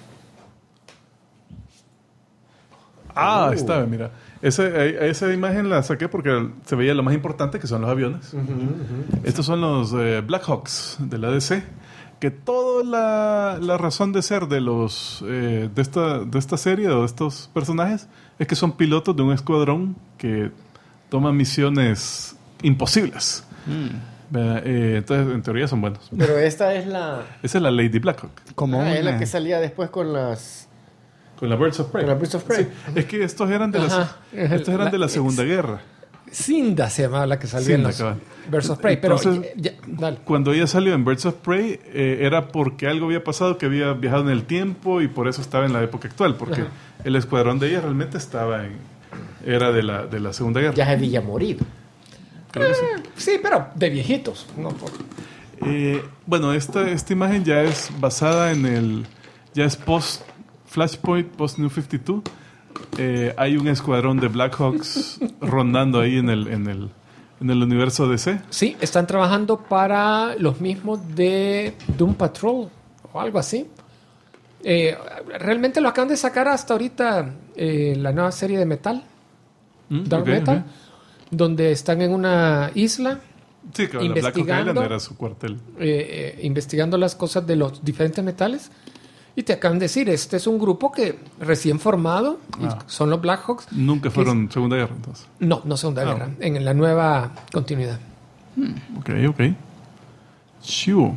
Ahí está, mira. Esa imagen la saqué porque se veía lo más importante, que son los aviones. Estos son los Blackhawks de la DC. Que toda la razón de ser de los de esta serie o de estos personajes es que son pilotos de un escuadrón que toma misiones imposibles. Entonces, en teoría, son buenos. Pero esta es la... Esa es la Lady Blackhawk. Como es la una- que salía después con las... Con la Birds of Prey. Con la Birds of Prey. Sí, es que estos eran de, Ajá. de la Segunda Guerra. Cinda se llamaba la que salía en Cinda, los cabal. Birds of Prey. Pero Entonces- dale. Cuando ella salió en Birds of Prey, era porque algo había pasado, que había viajado en el tiempo y por eso estaba en la época actual. Porque el escuadrón de ella realmente era de la Segunda Guerra. Ya había morido. Creo que sí. Sí, pero de viejitos. No, Bueno, esta imagen ya es basada ya es post Flashpoint, post New 52. Hay un escuadrón de Blackhawks rondando ahí en el universo DC. sí, están trabajando para los mismos de Doom Patrol o algo así. Realmente lo acaban de sacar hasta ahorita la nueva serie de Metal, Dark Ok, Metal, ok. donde están en una isla Sí, claro, la Blackhawk investigando. Island era su cuartel. investigando las cosas de los diferentes metales. Y te acaban de decir, este es un grupo que recién formado, y son los Blackhawks. Nunca fueron Segunda Guerra, entonces. No Segunda Guerra, en la nueva continuidad. Ok. Shiu.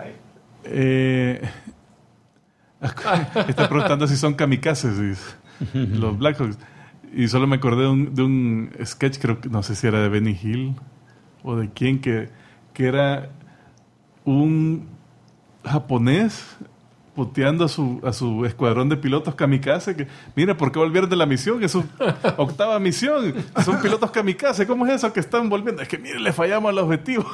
Está preguntando si son kamikazes los Blackhawks. Y solo me acordé de un sketch, creo que no sé si era de Benny Hill o de quién, que era un japonés puteando a su escuadrón de pilotos kamikaze, que mira, ¿por qué volvieron de la misión? Es su octava misión, son pilotos kamikaze, ¿cómo es eso que están volviendo? Es que mire, le fallamos al objetivo.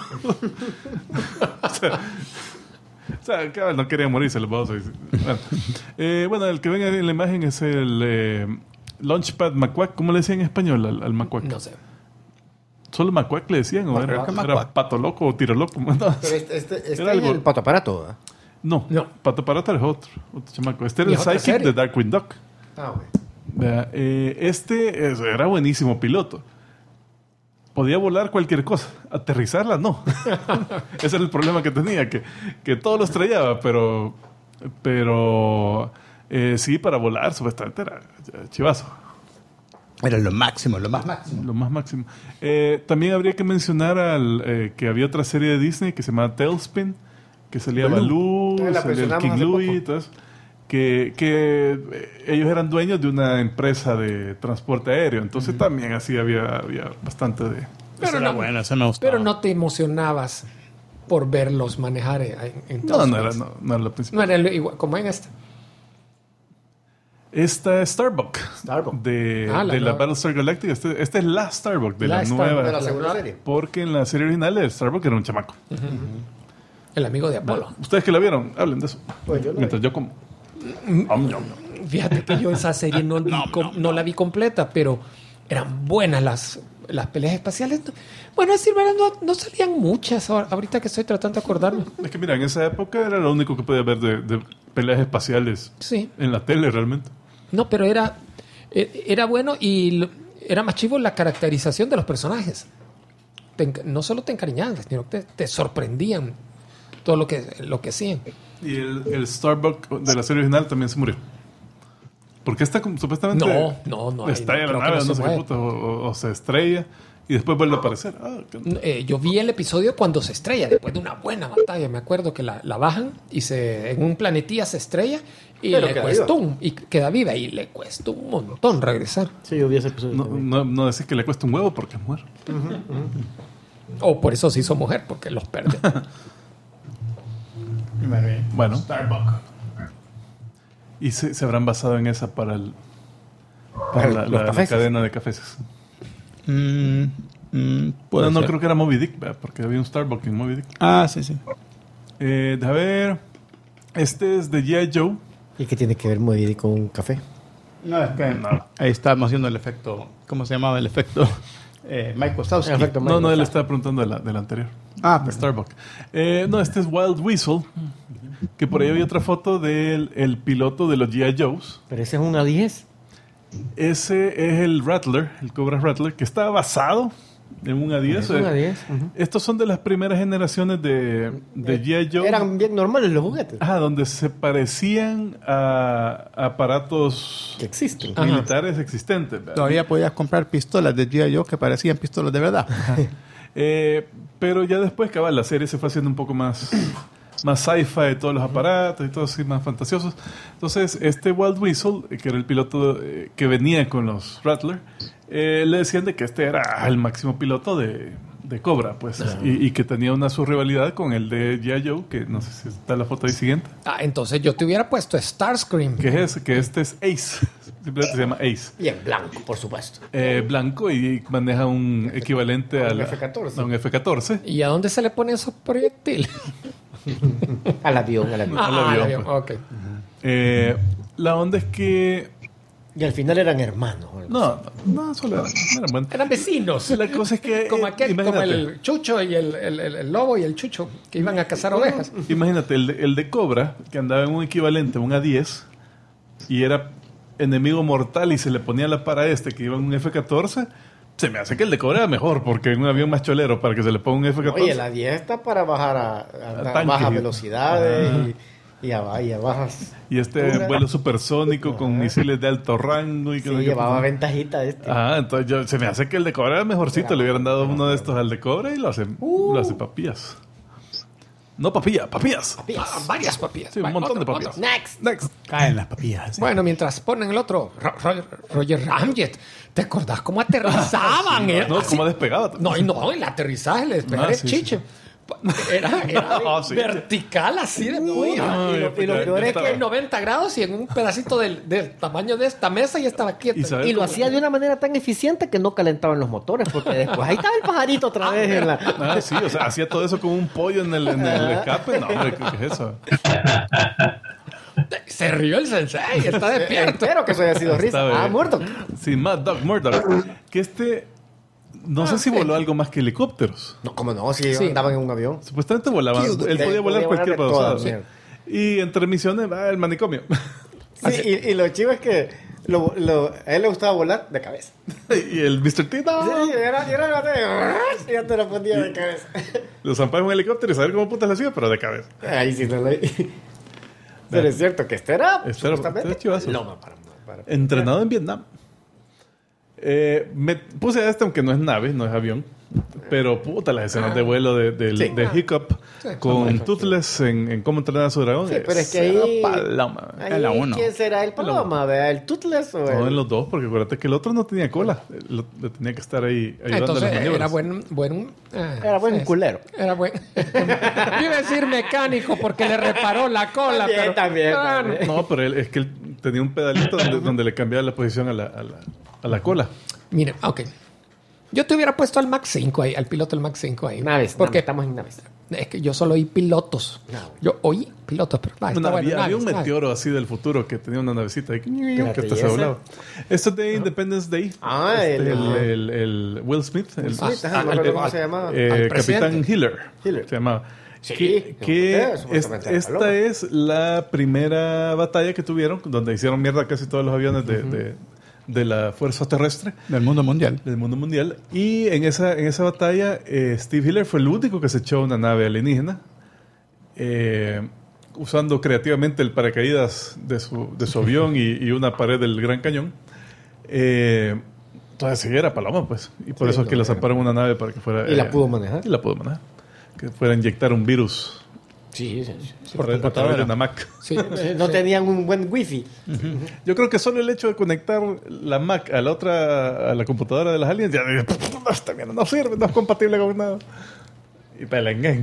o sea, cabal, no quería morirse los babos. Bueno, el que ven en la imagen es el Launchpad Macuac. ¿Cómo le decían en español al Macuac? No sé. ¿Solo Macuac le decían? ¿O Creo que era Macuac. Pato Loco o Tiro Loco? No, Pero este Era es algo- el pato ¿verdad? no. Pato Parata es otro chamaco. Este era Y el es otra sidekick serie. de Darkwing Duck. Ah, güey. Vea, era buenísimo piloto. Podía volar cualquier cosa. Aterrizarla, no. Ese era el problema que tenía, que todo lo estrellaba, pero sí, para volar, supuestamente era chivazo. Era lo máximo, lo más máximo. Lo más máximo. También habría que mencionar que había otra serie de Disney que se llamaba Tailspin, que salía Baloo, La salía el mencionamos King hace Louie poco. y todo eso. Que ellos eran dueños de una empresa de transporte aéreo. Entonces también así había bastante de... Pero Era no, bueno, ese me gustó. pero no te emocionabas por verlos manejar en No, todos no era, lados. no era lo No principal. era igual, como en esta. Esta es Starbuck. Starbuck. De Ah, la la nueva. Battlestar Galactica. Esta es la Starbuck de la Starbuck. nueva. De la segunda serie. Porque en la serie original el Starbuck era un chamaco. El amigo de Apolo. Ustedes que la vieron, hablen de eso. Pues yo no. Mientras yo como. Fíjate que yo esa serie no la vi completa, pero eran buenas las peleas espaciales. Bueno, es decir, no salían muchas ahorita que estoy tratando de acordarme. Es que mira, en esa época era lo único que podía ver de peleas espaciales Sí. en la tele realmente. No, pero era bueno y era más chivo la caracterización de los personajes. No solo te encariñaban, sino que te sorprendían todo lo que hacían. Y el Starbuck de la serie original también se murió. Porque está supuestamente... No. Estalla la creo que nave, no no se sé qué mueve. puta, o se estrella y después vuelve a aparecer. Yo vi el episodio cuando se estrella, después de una buena batalla. Me acuerdo que la bajan y en un planetilla se estrella y Pero le queda cuesta viva. y queda viva y le cuesta un montón regresar. Sí, yo vi ese episodio. No decís que le cuesta un huevo porque muere. O por eso se hizo mujer, porque los perde. Bueno. Starbucks. Y se habrán basado en esa para Para la los cafés. cadena de cafés. Puede No, ser. creo que era Moby Dick, ¿verdad? Porque había un Starbucks en Moby Dick. Ah, sí, sí. A ver. Este es de G.I. Joe. ¿Y qué tiene que ver Moby Dick con un café? No, es que ahí estábamos haciendo el efecto. ¿Cómo se llamaba el efecto? Mike Wazowski. Efecto No, Mike. él estaba preguntando de la anterior. Ah, De pero Starbucks. No, este es Wild Weasel. Que por ahí había otra foto del el piloto de los G.I. Joes. Pero ese es un A10. Ese es el Rattler, el Cobra Rattler, que está basado en un A10. Es un A10. Ujú. Estos son de las primeras generaciones de G.I. Joe. Eran bien normales los juguetes. Donde se parecían a aparatos Que existen. militares existentes. ¿verdad? todavía podías comprar pistolas de G.I. Joe que parecían pistolas de verdad. Pero ya después, cabal, la serie se fue haciendo un poco más sci-fi de todos los aparatos y todo así, más fantasiosos. Entonces, este Wild Weasel, que era el piloto que venía con los Rattler, le decían de que este era el máximo piloto de Cobra, pues, y que tenía su rivalidad con el de G.I. Joe, que no sé si está la foto ahí siguiente. Entonces yo te hubiera puesto Starscream. Que es ese, que este es Ace. Simplemente se llama Ace. Y en blanco, por supuesto. Blanco y maneja un equivalente A un al F-14. a un F-14. ¿Y a dónde se le pone esos proyectiles? Al avión, al avión. al avión, Ok. La onda es que Y al final eran hermanos. no, solo eran buenos. Eran vecinos. La cosa es que Como imagínate, el Chucho y el lobo y el Chucho que iban a cazar ovejas. imagínate el de Cobra que andaba en un equivalente, un A10, y era enemigo mortal y se le ponía la para que iba en un F-14. Se me hace que el de Cobra era mejor porque en un avión más cholero para que se le ponga un F-14. Oye, la 10 está para bajar a tanques. bajas velocidades y a bajas. Y este vuelo supersónico con misiles de alto rango y que Sí, no sé qué. llevaba ventajita este. Entonces se me hace que el de Cobra era mejorcito. Le hubieran dado uno de estos al de Cobra y lo hace papillas. No papillas. Varias papillas. Sí, un montón de papillas. Next. Caen las papillas. Bueno, mientras ponen el otro, Roger Ramjet, ¿te acordás cómo aterrizaban? No, Así- cómo despegaba. No, el aterrizaje, el despegar es sí, chiche. Era Sí. vertical así de Y lo peor es que en 90 grados y en un pedacito del tamaño de esta mesa ya estaba quieto. Y sabes Y lo cómo- hacía de una manera tan eficiente que no calentaban los motores, porque después ahí estaba el pajarito otra vez en la... Sí, o sea, hacía todo eso como un pollo en el escape. No, hombre, ¿qué es eso? Se rió el sensei, está despierto. Espero que eso haya sido Está risa. bien. Muerto. Sí, Mad Dog Murdoch. Que no sé si voló algo más que helicópteros. No, ¿cómo no? Si Sí. andaban en un avión. Supuestamente volaba. Él podía volar podía cualquier volar de todas, basada. sí. Y entre misiones va el manicomio. Sí, y lo chivo es que a él le gustaba volar de cabeza. Y el Mr. T, no. Sí, era y ya te lo ponía de cabeza. Lo zampaba en un helicóptero y saber cómo putas le hacía, pero de cabeza. Ahí sí no lo... Pero es cierto que este era Este era chivazo. loma para... Entrenado en Vietnam. Me puse a aunque no es nave, no es avión. Pero puta, las escenas de vuelo de Hiccup con Toothless en cómo entrenar a su dragón. Sí, pero es que era ahí... paloma. Ahí, En la uno. ¿quién será el paloma? ¿Verdad? ¿El Toothless o No, en el...? los dos, porque acuérdate que el otro no tenía cola. Le tenía que estar ahí ayudando a Entonces las maniobras. era buen Era buen culero. Era buen. Yo iba a decir mecánico porque le reparó la cola. También. No, pero es que él tenía un pedalito donde le cambiaba la posición a la cola. Mire, ok. Yo te hubiera puesto al Mac 5 ahí, al piloto del Mac 5 ahí. Naves, porque estamos en naves. es que yo solo oí pilotos. No. Yo oí pilotos, pero está Bueno, bueno, había un naves. meteoro así del futuro que tenía una navecita ahí, que Espérate, hasta ¿y se ese? volaba. Esto es de Independence Day. El Will Smith. Smith, ajá, no me acuerdo cómo se llamaba. al Capitán presidente. Hiller. Hiller. Se llamaba. Sí, que supuestamente esta paloma. es la primera batalla que tuvieron, donde hicieron mierda casi todos los aviones de la Fuerza Terrestre. Del mundo mundial. Del mundo mundial. Y en esa batalla, Steve Hiller fue el único que se echó una nave alienígena, usando creativamente el paracaídas de su avión y una pared del Gran Cañón. Entonces, sí, era paloma, pues. Y por eso es que la zamparon una nave para que fuera... ¿Y la pudo manejar? Y la pudo manejar. Que fuera a inyectar un virus Sí. a través de una Mac. Sí. No tenían un buen wifi. Yo creo que solo el hecho de conectar la Mac a la computadora de las aliens, ya esta mierda no sirve, no es compatible con nada. Y pelengue.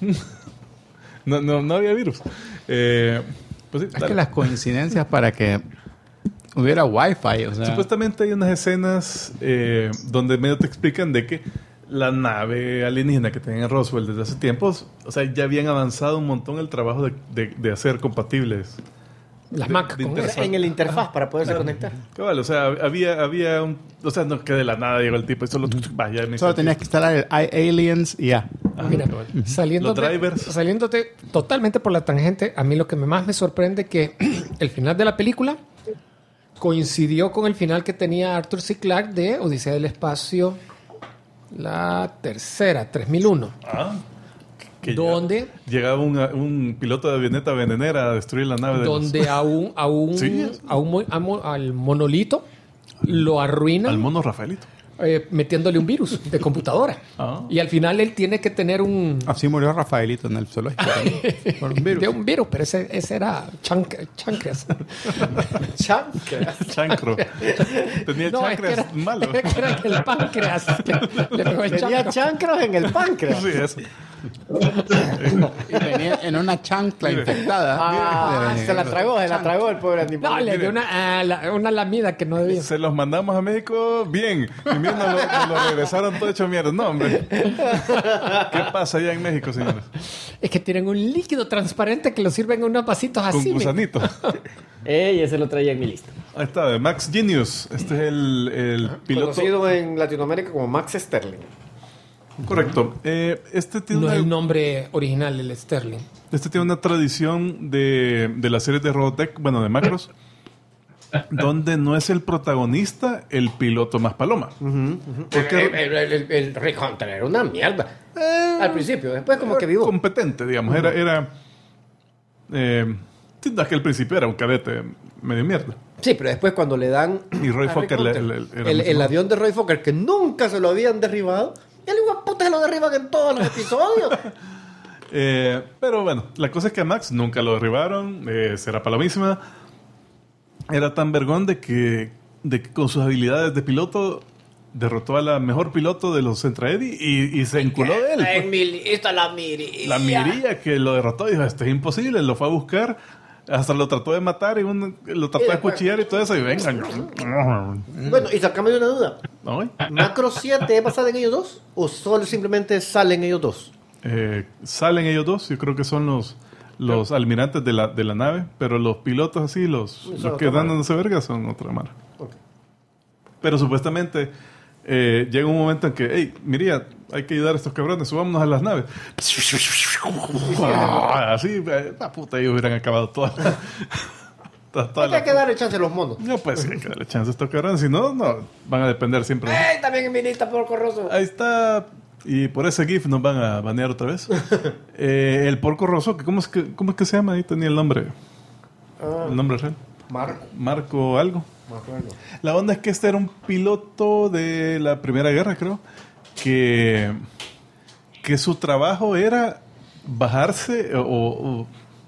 No había virus. Pues sí, Es dale. que las coincidencias para que hubiera wifi, o sea... Supuestamente hay unas escenas donde medio te explican de que la nave alienígena que tenían en Roswell desde hace tiempos, o sea, ya habían avanzado un montón el trabajo de hacer compatibles. Las Mac de con interfaz. eso. En el interfaz para poderse conectar. Cabal, o sea, había un... O sea, no que de la nada llegó el tipo y solo... Vaya, Solo tenías que instalar el iAliens y ya. Mira, Los drivers. saliéndote totalmente por la tangente, a mí lo que más me sorprende que el final de la película coincidió con el final que tenía Arthur C. Clarke de Odisea del Espacio, la tercera, 3001. Que Donde, llegaba un piloto de avioneta venenera a destruir la nave de donde Sí. al monolito lo arruinan al mono Rafaelito. metiéndole un virus de computadora. Ah. Y al final él tiene que tener un... Así murió Rafaelito en el zoológico. Por un virus. De un virus, pero ese era chancres. Chancro. Tenía No, chancres malos. es que era el páncreas. que le pegó el Tenía chancro. chancros en el páncreas. Sí, eso. Y venía en una chancla infectada. Ah, se la tragó el pobre No, animal. le dio una lamida que no debía. Se los mandamos a México bien. Y mira, nos lo regresaron todo hecho mierda. No, hombre. ¿Qué pasa allá en México, señores? Es que tienen un líquido transparente que lo sirven en unos vasitos Con así. gusanito. Ese lo traía en mi lista. Ahí está, de Max Genius. Este es el piloto. Conocido en Latinoamérica como Max Sterling. Correcto. Este tiene No una... es el nombre original, el Sterling. Este tiene una tradición de la serie de Robotech, bueno, de Macros, donde no es el protagonista el piloto más paloma. Porque El Rick Hunter era una mierda. Al principio, después como que vivo. competente, digamos. Era sí, no, es que al principio era un cadete medio mierda. Sí, pero después cuando le dan Y Roy a Fokker Rick Hunter era el mucho avión de Roy Fokker que nunca se lo habían derribado, y el igual puta se lo derriban en todos los episodios. Pero bueno, la cosa es que a Max nunca lo derribaron, será palomísima. Era tan vergón de que con sus habilidades de piloto derrotó a la mejor piloto de los Centraedi y se enculó de él. En mi lista la miría. La miría que lo derrotó dijo, esto es imposible, lo fue a buscar, hasta lo trató de matar y lo trató de después- cuchillar y todo eso y venga. Bueno, y sacame de una duda. ¿No? ¿Macro 7 es basada en ellos dos? ¿O solo simplemente salen ellos dos? Salen ellos dos, yo creo que son los almirantes de la nave, pero los pilotos así, los otra que dan mara. dándose verga son otra mara. Ok. Pero supuestamente llega un momento en que, hey, Miría, hay que ayudar a estos cabrones, subámonos a las naves. Así, puta, ellos hubieran acabado todas. Hay que darle chance a los monos. No, pues sí, hay que darle chance a estos cabrones, si no, no, van a depender siempre. ¡Ey! También en mi lista por corroso. Ahí está. Y por ese GIF nos van a banear otra vez. El porco roso, que ¿cómo es que se llama? Ahí tenía el nombre. El nombre real. Marco. Marco algo. Me acuerdo. La onda es que este era un piloto de la Primera Guerra, creo, que su trabajo era bajarse o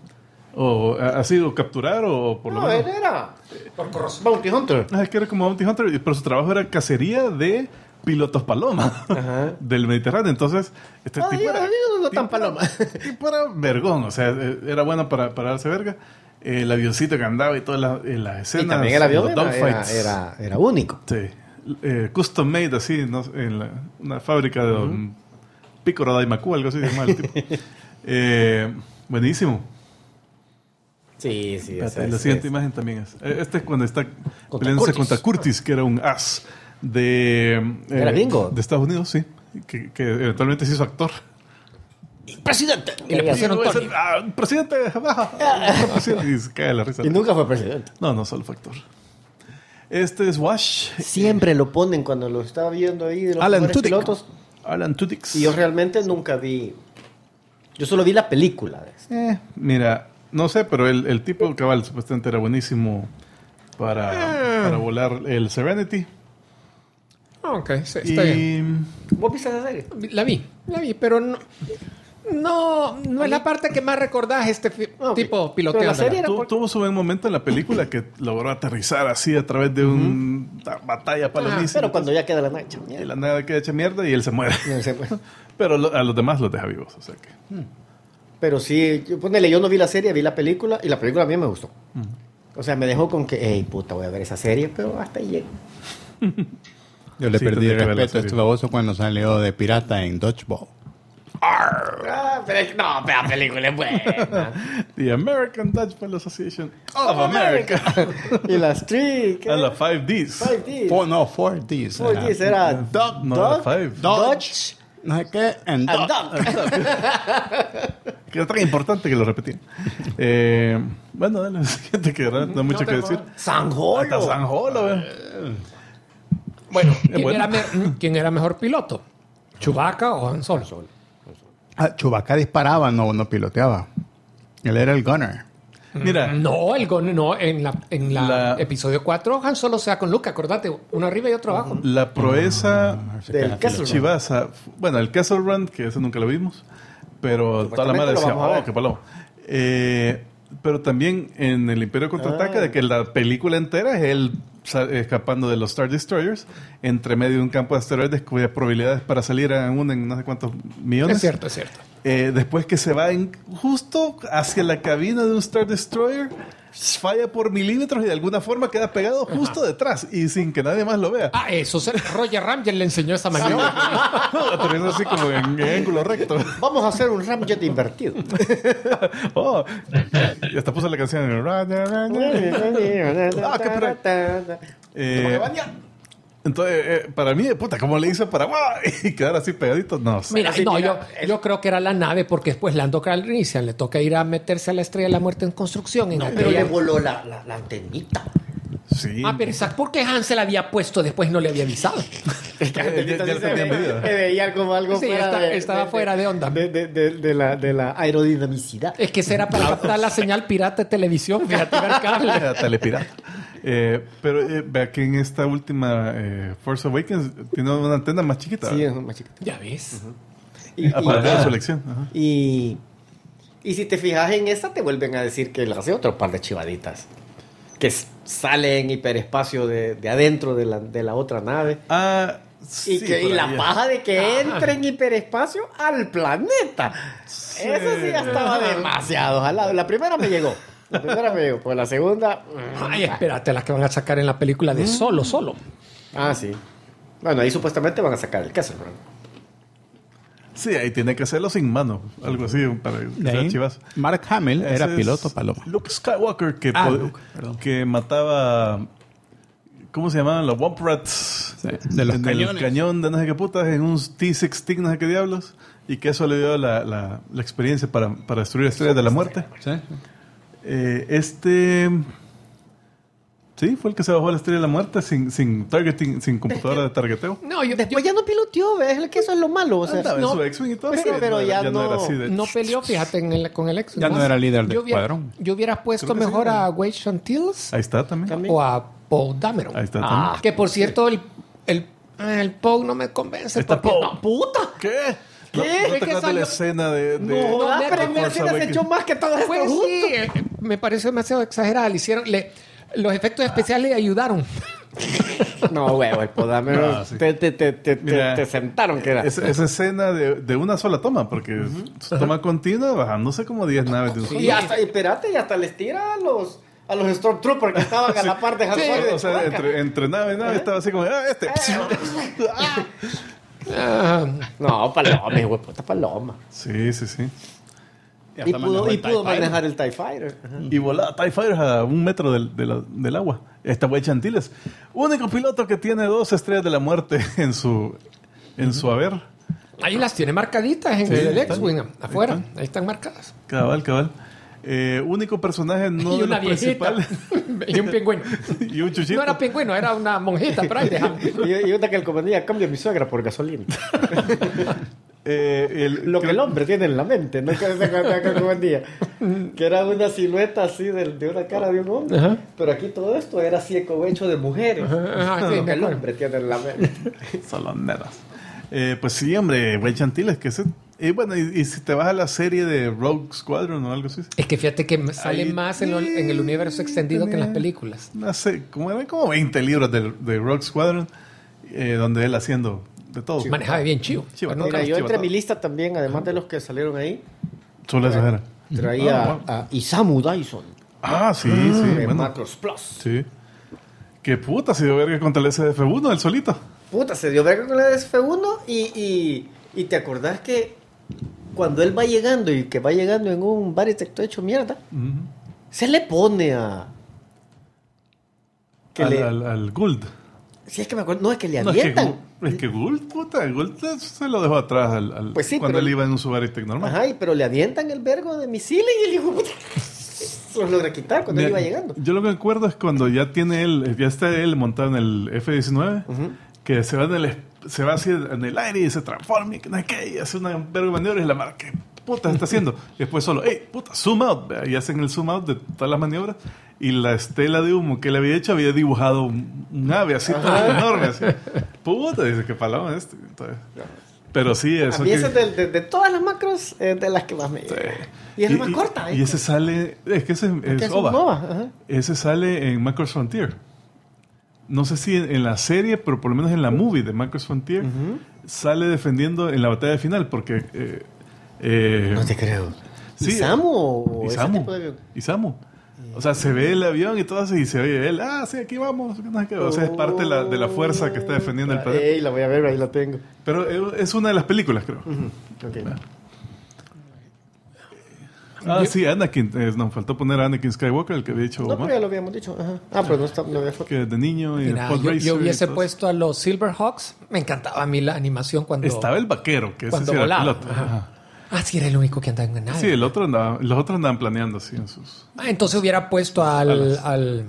así, o capturar, o por lo No, menos... él era Bounty Hunter. Es que era como Bounty Hunter, pero su trabajo era cacería de pilotos paloma Ajá. del Mediterráneo. Entonces, este Ay, tipo era... no tan tipo era- paloma. tipo era vergón, o sea, era bueno para darse verga. El avioncito que andaba y todas las escenas. Y también el avión los dogfights. era único. Sí. Custom made así, ¿no? En una fábrica de un Picoro Daimaku, algo así se llama el tipo. Buenísimo. Sí, sí. Espérate, la siguiente imagen también es. Este es cuando está Contra peleándose Curtis. contra Curtis, que era un as de. ¿Era gringo? De Estados Unidos, sí. Que eventualmente se hizo actor. ¡Presidente! Y le pusieron Tony. Presidente, presidente. Y se cae de la risa. Y nunca fue presidente. No, solo fue actor. Este es Wash. Siempre lo ponen cuando lo estaba viendo ahí de los Alan mejores Tudyk. pilotos. Alan Tudyk. Y yo realmente nunca vi. Yo solo vi la película de eso. Mira, no sé, pero el tipo cabal supuestamente era buenísimo para volar el Serenity. Ah, ok, sí, está bien. Y ¿Vos viste esa serie? La vi, pero no es la parte que más recordás ok. tipo Pero piloteo. la serie era tuvo su buen momento en la película que logró aterrizar así a través de una batalla palomísima. Pero cuando ya queda la noche. Y la nave queda hecha mierda y él se muere. pues. Pero a los demás los deja vivos. O sea que. Pero sí, ponele, yo no vi la serie, vi la película y la película a mí me gustó. O sea, me dejó con que, hey, puta, voy a ver esa serie, pero hasta ahí llego. Yo le Sí, perdí tendría el que ver la respeto a este serie. baboso cuando salió de pirata en Dodgeball. No, pero la película es buena. The American Dodgeball Association of America. Y las 3, ¿qué? A las 5Ds. 5Ds. 4Ds. 4Ds era Dog, No, Dog, era 5. Dodge, no sé qué, and and Dog. Dog. Que era tan importante que lo repetí. Bueno, dale, siguiente que realmente no hay mucho que decir. Sanjolo. Hasta San Jolo, güey. Bueno, bueno. ¿quién era mejor piloto? ¿Chewbacca o Han Solo? Chewbacca disparaba, no piloteaba. Él era el gunner. Mira, No, en la La- episodio 4 Han Solo se va con Luke, acordate, uno arriba y otro abajo. la proeza Del Kessel Run. Chivasa, bueno, el Kessel Run, que ese nunca lo vimos, pero toda la madre Supuestamente lo decía, vamos a ver. qué palomo. Pero también en el Imperio Contraataca, de que la película entera es él escapando de los Star Destroyers entre medio de un campo de asteroides cuya probabilidades para salir a uno en no sé cuántos millones. Es cierto, es cierto. Después que se va justo hacia la cabina de un Star Destroyer, falla por milímetros y de alguna forma queda pegado justo detrás y sin que nadie más lo vea. Ah, Roger Ramjet le enseñó esa maniobra. Aterriza así como en ángulo recto. Vamos a hacer un ramjet invertido. Oh, y hasta puso la canción. Entonces, para mí, puta, ¿cómo le hizo para y quedar así pegadito? No sé. Mira, Sí, no, mira, yo creo que era la nave porque después Lando Calrissian le toca ir a meterse a la Estrella de la Muerte en construcción. En Pero aquella- le voló la antenita. Sí. Ah, pero ¿sabes por qué Han se la había puesto después no le había avisado? Ya lo tenía medido. Se veía como algo Sí, estaba fuera de onda. de la aerodinamicidad. Es que esa era para captar la señal pirata de televisión, fíjate, ver cable. Era telepirata. Pero vea que en esta última Force Awakens tiene una antena más chiquita. Sí, es más chiquita. Ya ves. Aparte de su elección. Ajá. Y si te fijas en esta, te vuelven a decir que le hace otro par de chivaditas. Que sale en hiperespacio de adentro de la otra nave. Ah, Y, sí, y por la ahí. paja de que entre en hiperespacio al planeta. Eso sí ya estaba demasiado jalado. La primera me llegó. Pues la segunda. Ay, espérate, las que van a sacar en la película de Solo. Ah, sí. Bueno, ahí supuestamente van a sacar el Kessel Run. Sí, ahí tiene que hacerlo sin mano. Algo así para que De sea ahí, chivas. Mark Hamill era Ese es piloto paloma. Luke Skywalker Luke, perdón. que mataba. ¿Cómo se llamaban? Los Womp Rats. de los en cañones. el cañón de no sé qué putas, en un T-16, no sé qué diablos. Y que eso le dio la experiencia para destruir estrellas de la muerte. Sí. Sí, fue el que se bajó a la estrella de la muerte sin targeting, sin computadora de targeteo. No, yo Después ya no piloteó, ¿ves? Que eso es lo malo. O sea, Andaba en no, su X-Wing y todo. pero sí, ya no era no- así de... no peleó, fíjate, con el ex. Ya no era líder del Yo hubiera- escuadrón. Yo hubiera puesto Creo que sí, mejor ¿no? a Wade Chantills Ahí está también. También. o a Poe Dameron. Ahí está Ah, también. Que por cierto, el Poe no me convence. Está porque- Poe. no, puta. ¿Qué? ¿Qué? ¿No Es te que acuerdas de la salió- escena de No, no, pero no, me Force has Awakens? hecho más que todo esto Pues junto. sí, me parece demasiado exagerada. Le hicieron, los efectos especiales le ayudaron. No, huevo, el podámero. No, sí. Te sentaron que era. Esa escena de una sola toma, porque su toma continua bajándose como 10 naves de un solo. Y hasta, espérate, y hasta les tira a los Stormtroopers que estaban a la par de Han Sí, Solo y de O sea, Chewbacca. entre nave y nave estaba así como, Ah, No, paloma, hijo de puta paloma. Sí, sí, sí. Y pudo manejar el TIE Fighter. Ajá. Y volaba TIE Fighters a 1 metro del agua. Esta Wade Chantilles. Único piloto que tiene 2 estrellas de la muerte en su haber. ahí las tiene marcaditas en Sí, el ahí X-Wing, están. afuera. Ahí están marcadas. Cabal. Único personaje no y de una los viejita. principales. Y un pingüino. Y un chuchito. No era pingüino, era una monjita, pero ahí dejamos. Y una que el comandante cambia a mi suegra por gasolina. Lo que creo- el hombre tiene en la mente, ¿no? Que comandía. Que era una silueta así de una cara de un hombre. Ajá. Pero aquí todo esto era así como hecho de mujeres. Ajá, sí, Lo me que el acuerdo. hombre tiene en la mente. Saloneras. Pues sí, hombre, Wade Chantilles, que ese... Y bueno, y si te vas a la serie de Rogue Squadron o algo así. Es que fíjate que sale Ahí más en el universo extendido que en las películas. No sé, eran como 20 libros de Rogue Squadron, donde él haciendo de todo. Manejaba bien chido. Chivo, Pero nunca Mira, los yo entre chivataba. mi lista también, además de los que salieron ahí, Solo eso era. traía Ah, wow. a Isamu Dyson Ah, sí, sí. de Bueno, Macros Plus. sí. Que puta, se dio verga contra el SDF-1, el solito. Puta, se dio verga con la SF1 y te acordás que cuando él va llegando y que va llegando en un Baritech todo hecho mierda, se le pone a... Al Gould. Sí, es que me acuerdo, no, es que le No, avientan. es que Gould, puta, Gould se lo dejó atrás Pues sí, cuando pero- él iba en un Subaritech normal. Ajá, pero le avientan el vergo de misiles y el hijo puta se los logra quitar cuando él Mira, iba llegando. Yo lo que me acuerdo es cuando ya está él montado en el F-19, que se va así en el aire y se transforma y que no sé qué, y hace una verga de maniobras y la marca, ¿qué puta está haciendo? Y después solo, hey, puta, zoom out, vea, y hacen el zoom out de todas las maniobras y la estela de humo que él había hecho había dibujado un ave así, todo enorme, así. Puta, dice, qué paloma este. Entonces, pero sí, eso A mí que... esa es de todas las macros de las que más me... Y es la más corta. Y ese sale, es que ese que es OVA. Nova, ajá. Ese sale en Macross Frontier. No sé si en la serie, pero por lo menos en la movie de Macross Frontier, sale defendiendo en la batalla final, porque... No te creo. sí, ¿Isamu o ese Isamu. tipo de avión? Isamu. O sea, se ve el avión y todo eso, y se oye él, sí, aquí vamos. No sé qué. O sea, es parte de la fuerza que está defendiendo el planeta. Ey, la voy a ver, ahí la tengo. Pero es una de las películas, creo. Ok. Sí, Anakin. Nos faltó poner a Anakin Skywalker, el que había dicho No, Omar, pero ya lo habíamos dicho. Ajá. Pero no está, no había foto. que de niño y Mira, Pod Racer yo y hubiese todo puesto a los Silverhawks. Me encantaba a mí la animación cuando... Estaba el vaquero, que ese cuando sí era el volaba. piloto. Ajá. Ajá. Ah, sí, era el único que andaba en nave. Sí, los otros andaban planeando así en sus... Entonces hubiera puesto al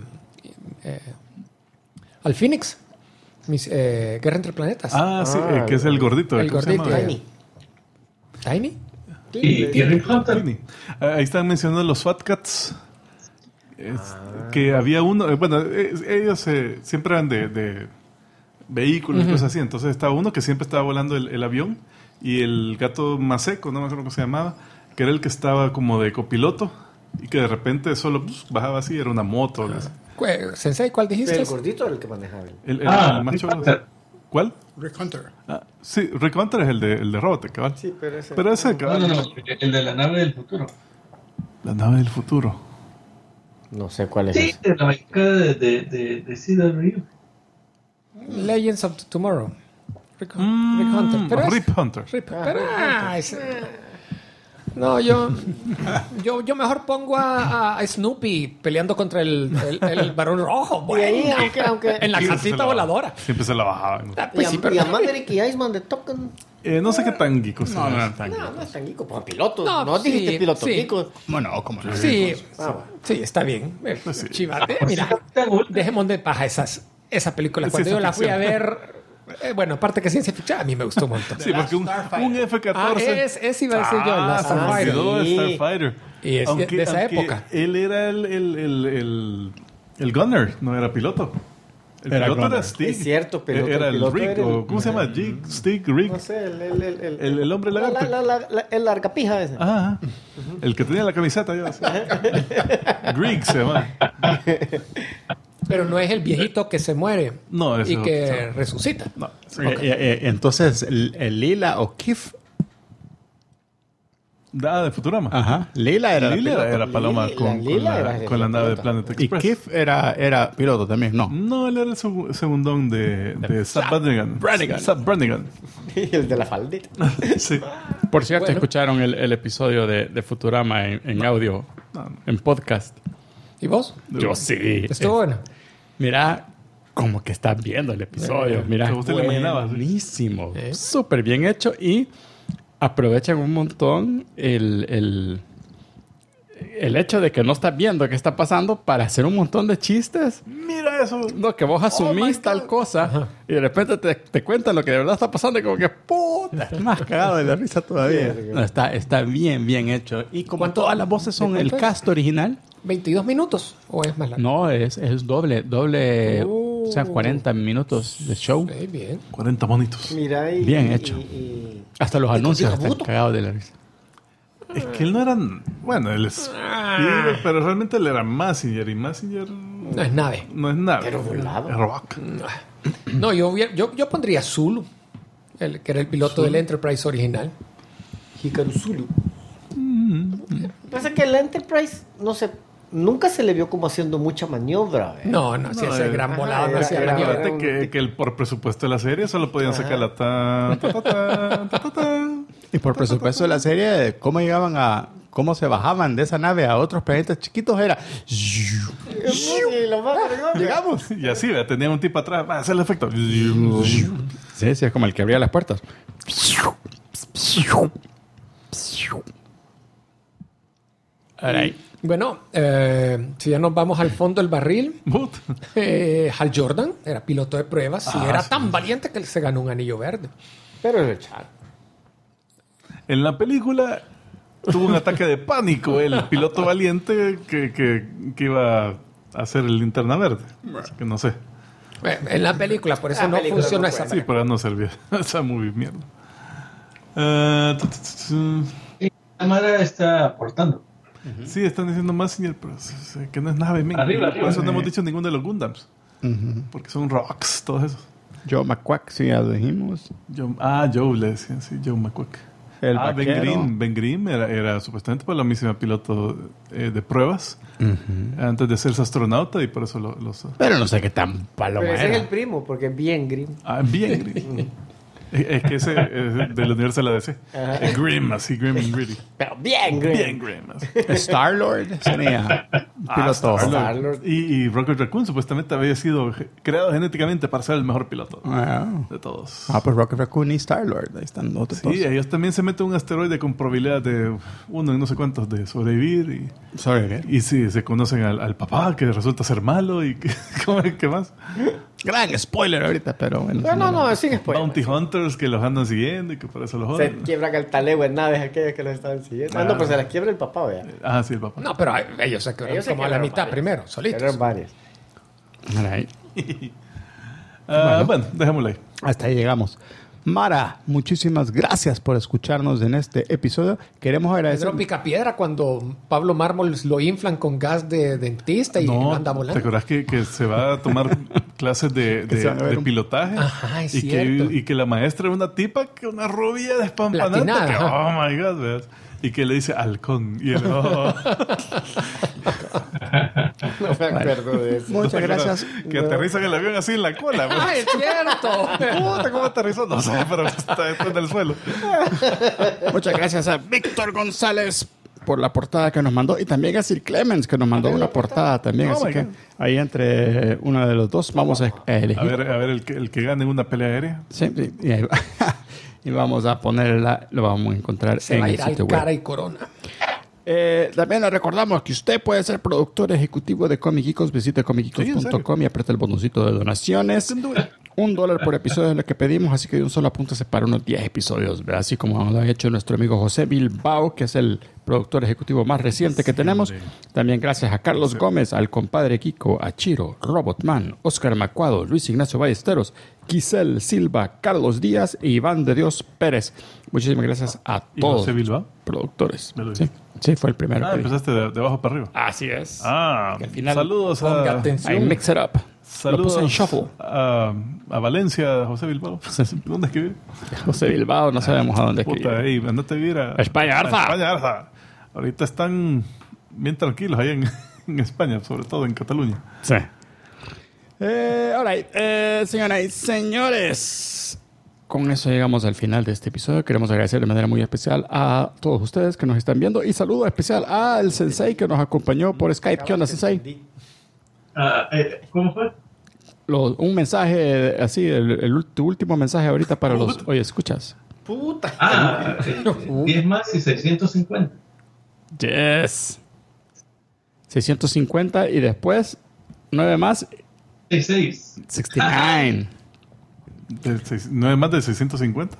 Phoenix. Guerra entre Planetas. Sí, que es el gordito. el ¿cómo se gordito. llama? Tiny. ¿Tiny? Y Rip Hunter. Tiny. Ahí están mencionando los Fat Cats. Que había uno... ellos siempre eran de vehículos y cosas así. Entonces estaba uno que siempre estaba volando el avión. Y el gato más seco, no me acuerdo cómo se llamaba, que era el que estaba como de copiloto. Y que de repente solo bajaba así, era una moto. Sensei, ¿cuál dijiste? El gordito era el que manejaba. El más Rip chulo. Hunter. ¿Cuál? Rick Hunter. Sí, Rick Hunter es el de Robotech, cabal. Sí, pero ese... Pero ese, No, cabal, no, el de la nave del futuro. la nave del futuro. No sé cuál es Sí, ese. de la mexicana de Cedar Rio. Legends of Tomorrow. Rick Hunter. Pero Rip Hunter. No, yo mejor pongo a Snoopy peleando contra el varón rojo. Y ahí, bueno. aunque... En la Siempre se casita la- voladora. Siempre se la bajaban. Pues sí, pero... y a Maverick y Iceman de Top Gun. No sé qué tan geeko sea. No es tan geeko. Pues piloto. No, No, sí, dijiste piloto sí. geeko. Bueno, como no. Sí, bueno. sí, está bien. sí. Chivate, mira, dejemos de paja esa película. Es Cuando yo ciencia la fui a ficción. ver, bueno, aparte que ciencia ficción, a mí me gustó un montón. Sí, porque un F-14... Ese iba a decir yo, el Starfighter. sí, Sí. Starfighter. Y es de esa época. Él era el gunner, no era piloto. El Era piloto gunner. era Stig. Es cierto, pero Era el piloto Rig, era el- o ¿cómo se llama? Jig, Stig, Rig. No sé, El hombre lagarto. el largapija ese. Ajá. El que tenía la camiseta yo. así. Grig se llama. Pero no es el viejito que se muere No, ese y es que otro. resucita. No. Entonces, el Lila o Kif. De Futurama. Ajá. Lila era Lila piloto. era Paloma Lila era el con la nave de piloto. Planet Y Express. Kif era piloto también, ¿no? No, él era el segundón de Sam Brannigan. Sam Brannigan. El de la faldita. Sí. Por cierto, Bueno. escucharon el episodio de Futurama en audio, en podcast. ¿Y vos? Yo sí. Estuvo bueno. Mira, como que estás viendo el episodio. Mira, que vos te lo imaginabas, ¿sí? buenísimo. Súper bien hecho y aprovechan un montón el hecho de que no estás viendo qué está pasando para hacer un montón de chistes. Mira eso. No, que vos asumís tal cosa y de repente te cuentan lo que de verdad está pasando y como que puta, es más cagado de la risa todavía. No, está bien hecho. Y como ¿Cuánto? todas las voces son el cast original, 22 minutos o es más largo. no, es doble, o sea, 40 minutos de show. Sí, bien. 40 monitos. Mira y... Bien hecho. Hasta los anuncios están Kabuto. cagados de la risa. Es que él no era... Bueno, él es... Spielberg, pero realmente él era Massinger. Y Massinger No es nave. no es nada. Pero volado. Es Rock. No, yo pondría Zulu, que era el piloto del Enterprise original. Hikaru Zulu. Pasa que el Enterprise, no sé, nunca se le vio como haciendo mucha maniobra. No, sí, ese gran volado no hacía era- maniobra. Fíjate que por presupuesto de la serie solo podían sacar la ta, ta, ta, ta, ta, ta, ta. Y por presupuesto de la serie, de cómo se bajaban de esa nave a otros planetas chiquitos era... Llegamos. Y así, ¿verdad? Tenía un tipo atrás, va a hacer el efecto. Sí, es como el que abría las puertas. Alright. Bueno, si ya nos vamos al fondo del barril, But, Hal Jordan era piloto de pruebas y era tan valiente que él se ganó un anillo verde. Pero es el chat. en la película tuvo un ataque de pánico el piloto valiente que iba a hacer el linterna verde. Así que no sé. En la película, por eso La no película funciona no esa. Sí, pero no servía. Esa movie mierda. Ah, La cámara está aportando. sí, están diciendo más señor, pero que no es nave. Men. Arriba, Por eso no hemos dicho ninguno de los Gundams. Porque son rocks, todos esos. Joe McQuack, sí, ya lo dijimos. Joe le decían, sí, Joe McQuack. El Ben vaquero. Grimm. Ben Grimm era supuestamente para la misma piloto de pruebas antes de hacerse astronauta y por eso lo Pero no sé qué tan paloma Pero ese es era. el primo, porque es bien grim. bien Grimm. Es que ese es del universo de la DC. Es Grimm, así Grimm and Gritty. Pero bien grim. Bien Grimm. Así. Star-Lord sería piloto. Star-Lord. Y Rocket Raccoon supuestamente había sido creado genéticamente para ser el mejor piloto de todos. Pues Rocket Raccoon y Star-Lord. Ahí están los dos. Sí, ellos también se meten un asteroide con probabilidad de uno en no sé cuántos de sobrevivir. Y sí, se conocen al papá que resulta ser malo y ¿qué más? Gran spoiler ahorita, pero bueno. No, sin spoiler. Bounty Hunters que los andan siguiendo y que por eso los Se joden. quiebran el talego en naves aquellas que los estaban siguiendo. Ah, no, pues se las quiebra el papá, vea. Ah, sí, el papá. No, pero ellos se quedaron Ellos se como a la quebraron mitad varias. primero, solitos. Eran varias. Alright. Bueno, dejémoslo ahí. Hasta ahí llegamos. Mara, muchísimas gracias por escucharnos en este episodio. Queremos agradecer. Pedro Picapiedra cuando Pablo Mármol lo inflan con gas de dentista y No, anda ¿te volando. acuerdas que se va a tomar clases de se van a ver un- pilotaje? Ajá, es y cierto. y que la maestra es una tipa, que una rubia despampanante. Platinada, Que, ajá. oh my God, ¿ves? Y que le dice halcón. Y él, oh. No me acuerdo de eso. Muchas gracias. Que aterrizan el avión así en la cola. ¿ves? ¡Ah, es cierto! Puta, ¿cómo aterrizó? No sé, pero está en el suelo. Muchas gracias a Víctor González por la portada que nos mandó y también a Sir Clemens que nos mandó una portada también. Oh así my que God. ahí entre uno de los dos vamos a elegir. A ver el que gane una pelea aérea. Sí, sí, y, ahí va. Y vamos a ponerla, lo vamos a encontrar Se en va a el ir al sitio cara web. y corona. También le recordamos que usted puede ser productor ejecutivo de Comic Geekos. Visite comicgeekos.com y aprieta el botoncito de donaciones. $1 por episodio es lo que pedimos, así que de un solo apúntese para unos 10 episodios, ¿verdad? Así como lo ha hecho nuestro amigo José Bilbao, que es el productor ejecutivo más reciente que tenemos. También gracias a Carlos Gómez, al compadre Kiko, a Chiro, Robotman, Oscar Macuado, Luis Ignacio Ballesteros, Giselle Silva, Carlos Díaz e Iván de Dios Pérez. Muchísimas gracias a ¿Y todos José Bilbao? productores. Me lo Sí, sí, fue el primero. que dije. Empezaste de abajo para arriba. Así es. Al final saludos ponga a... atención. I mix it up. Lo Saludos puse en shuffle. a Valencia, José Bilbao. ¿Dónde es que vive? José Bilbao, no sabemos a dónde es que Puta, vive. ey, andate a vivir a España, Arza. España, Arza. Ahorita están bien tranquilos ahí en España, sobre todo en Cataluña. Sí. All right. Señoras y señores, con eso llegamos al final de este episodio. Queremos agradecer de manera muy especial a todos ustedes que nos están viendo y saludo especial al Sensei que nos acompañó por Skype. ¿Qué onda, Sensei? ¿Cómo fue? Un mensaje así, tu último mensaje ahorita para los... Oye, ¿escuchas? Puta. 10 más y 650. Yes. 650 y después 9 más 66. 69. ¿No es más de 650?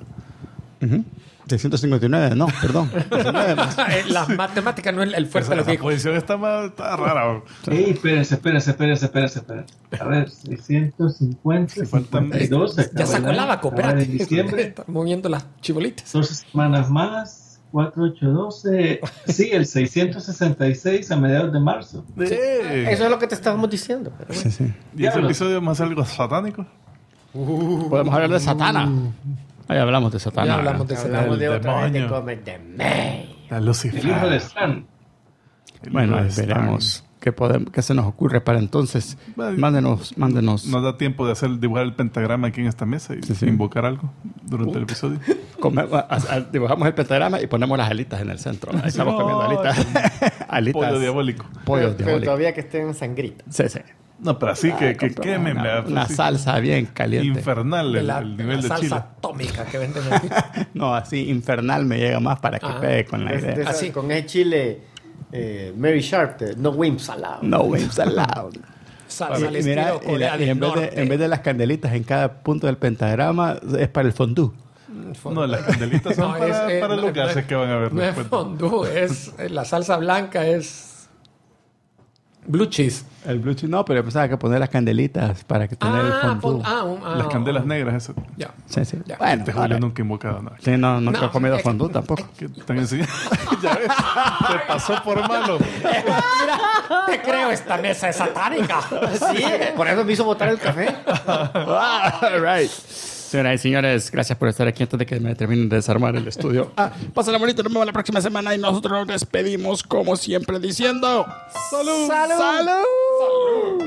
659, no, perdón. 19 más. Las matemáticas no es el fuerte de lo Esa que posición está rara. Bro. Ey, espérense. A ver, 650, faltan- 52. ya sacó el la año, vaca, acaba en espérate. diciembre, Está moviendo las chibolitas. 12 semanas más, 4, 8, 12. Sí, el 666 a mediados de marzo. Eso es lo que te estábamos diciendo. Pero bueno. Sí, sí. ¿Y ese episodio más algo satánico? Podemos hablar de Satana. Ahí hablamos de Satana. Ya hablamos de Hablamos de El otra vez de demonio. Comic de May. La El hijo de Lucifer. Stan. Bueno, ahí Stan. veremos ¿Qué se nos ocurre para entonces? Bueno, Mándenos. Nos da tiempo de dibujar el pentagrama aquí en esta mesa y Sí. invocar algo durante el episodio. Dibujamos el pentagrama y ponemos las alitas en el centro. Ahí estamos comiendo alitas. Alitas. Pollo diabólico. Pollo Pero diabólico. todavía que estén en sangrita. Sí, sí. No, pero así que quemen. Una salsa bien caliente. Infernal De la, el nivel de salsa chile. atómica que venden aquí. No, así infernal me llega más para que pegue con la idea. Así. Con ese chile Mary Sharp, no wimps allowed. No waves allowed. Salsa al Y mira, estilo Corea del en Norte. vez de las candelitas en cada punto del pentagrama, es para el fondue. No, las candelitas son No, para los gases que van a ver no es después. fondue, la salsa blanca es blue cheese. El blue cheese no, pero yo pensaba que poner las candelitas para que tener el fondue. Las candelas negras, eso. Ya. Sí, sí. Ya. Bueno, Este Julio nunca ha invocado nada. sí, no No, he comido es- fondue tampoco. Que están enseñando. Ya ves, te pasó por malo. Te creo, esta mesa es satánica. Sí, por eso me hizo botar el café. All right. Señoras y señores, gracias por estar aquí antes de que me terminen de desarmar el estudio. Pásenla bonito, nos vemos la próxima semana y nosotros nos despedimos como siempre diciendo ¡Salud! ¡Salud! ¡Salud!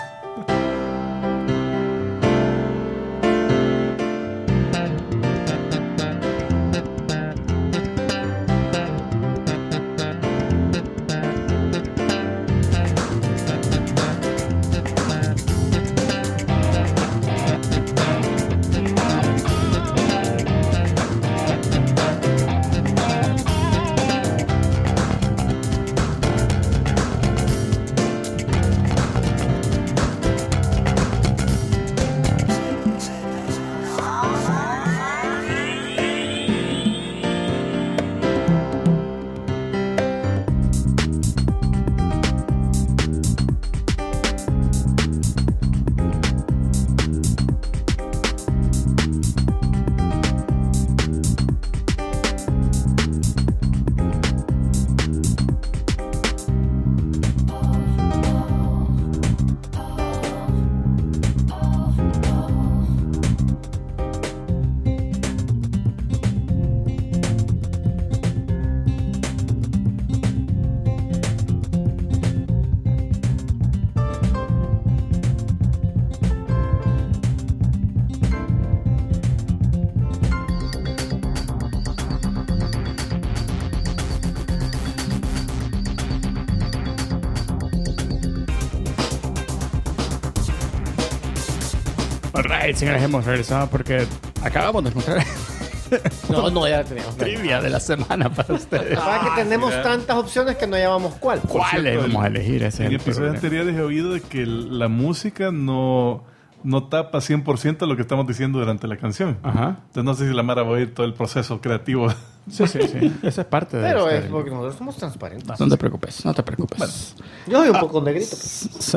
All right, señores, hemos regresado porque acabamos de encontrar No, ya tenemos. trivia de la semana para ustedes. Para que tenemos tantas opciones que no llamamos cuál. ¿Cuáles cierto, vamos a elegir? Ese En es el episodios problema. anteriores he oído de que la música no tapa 100% lo que estamos diciendo durante la canción. Ajá. Entonces no sé si la Mara va a oír todo el proceso creativo. Sí, sí, sí. Esa es parte de Pero este- es porque nosotros somos transparentes. No te preocupes, no te preocupes. Yo soy un poco negrito. Sí.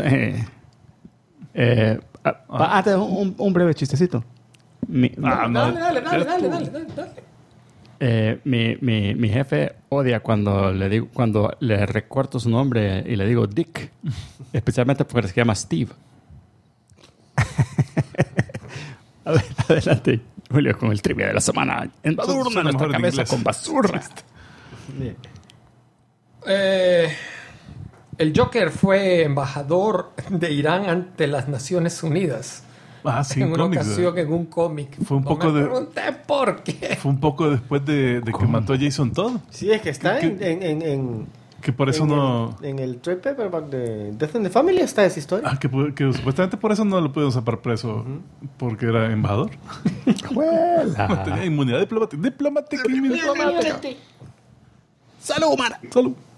Antes, un breve chistecito. Mi jefe odia cuando le recorto su nombre y le digo Dick, especialmente porque se llama Steve. Adelante, Julio, con el trivia de la semana. Embadurna Suena nuestra mejor en cabeza inglés. con basura. El Joker fue embajador de Irán ante las Naciones Unidas. Ah, sí, En en una cómics. ocasión en un cómic. Fue un No poco me de- pregunté por qué. Fue un poco después de que mató a Jason Todd. Sí, es que está en Que por eso no... en el trade paperback de Death in the Family está esa historia. Ah, que supuestamente por eso no lo pudieron sacar preso. Porque era embajador. Juela. Tenía inmunidad diplomática. ¡Salud, Mara! Salud.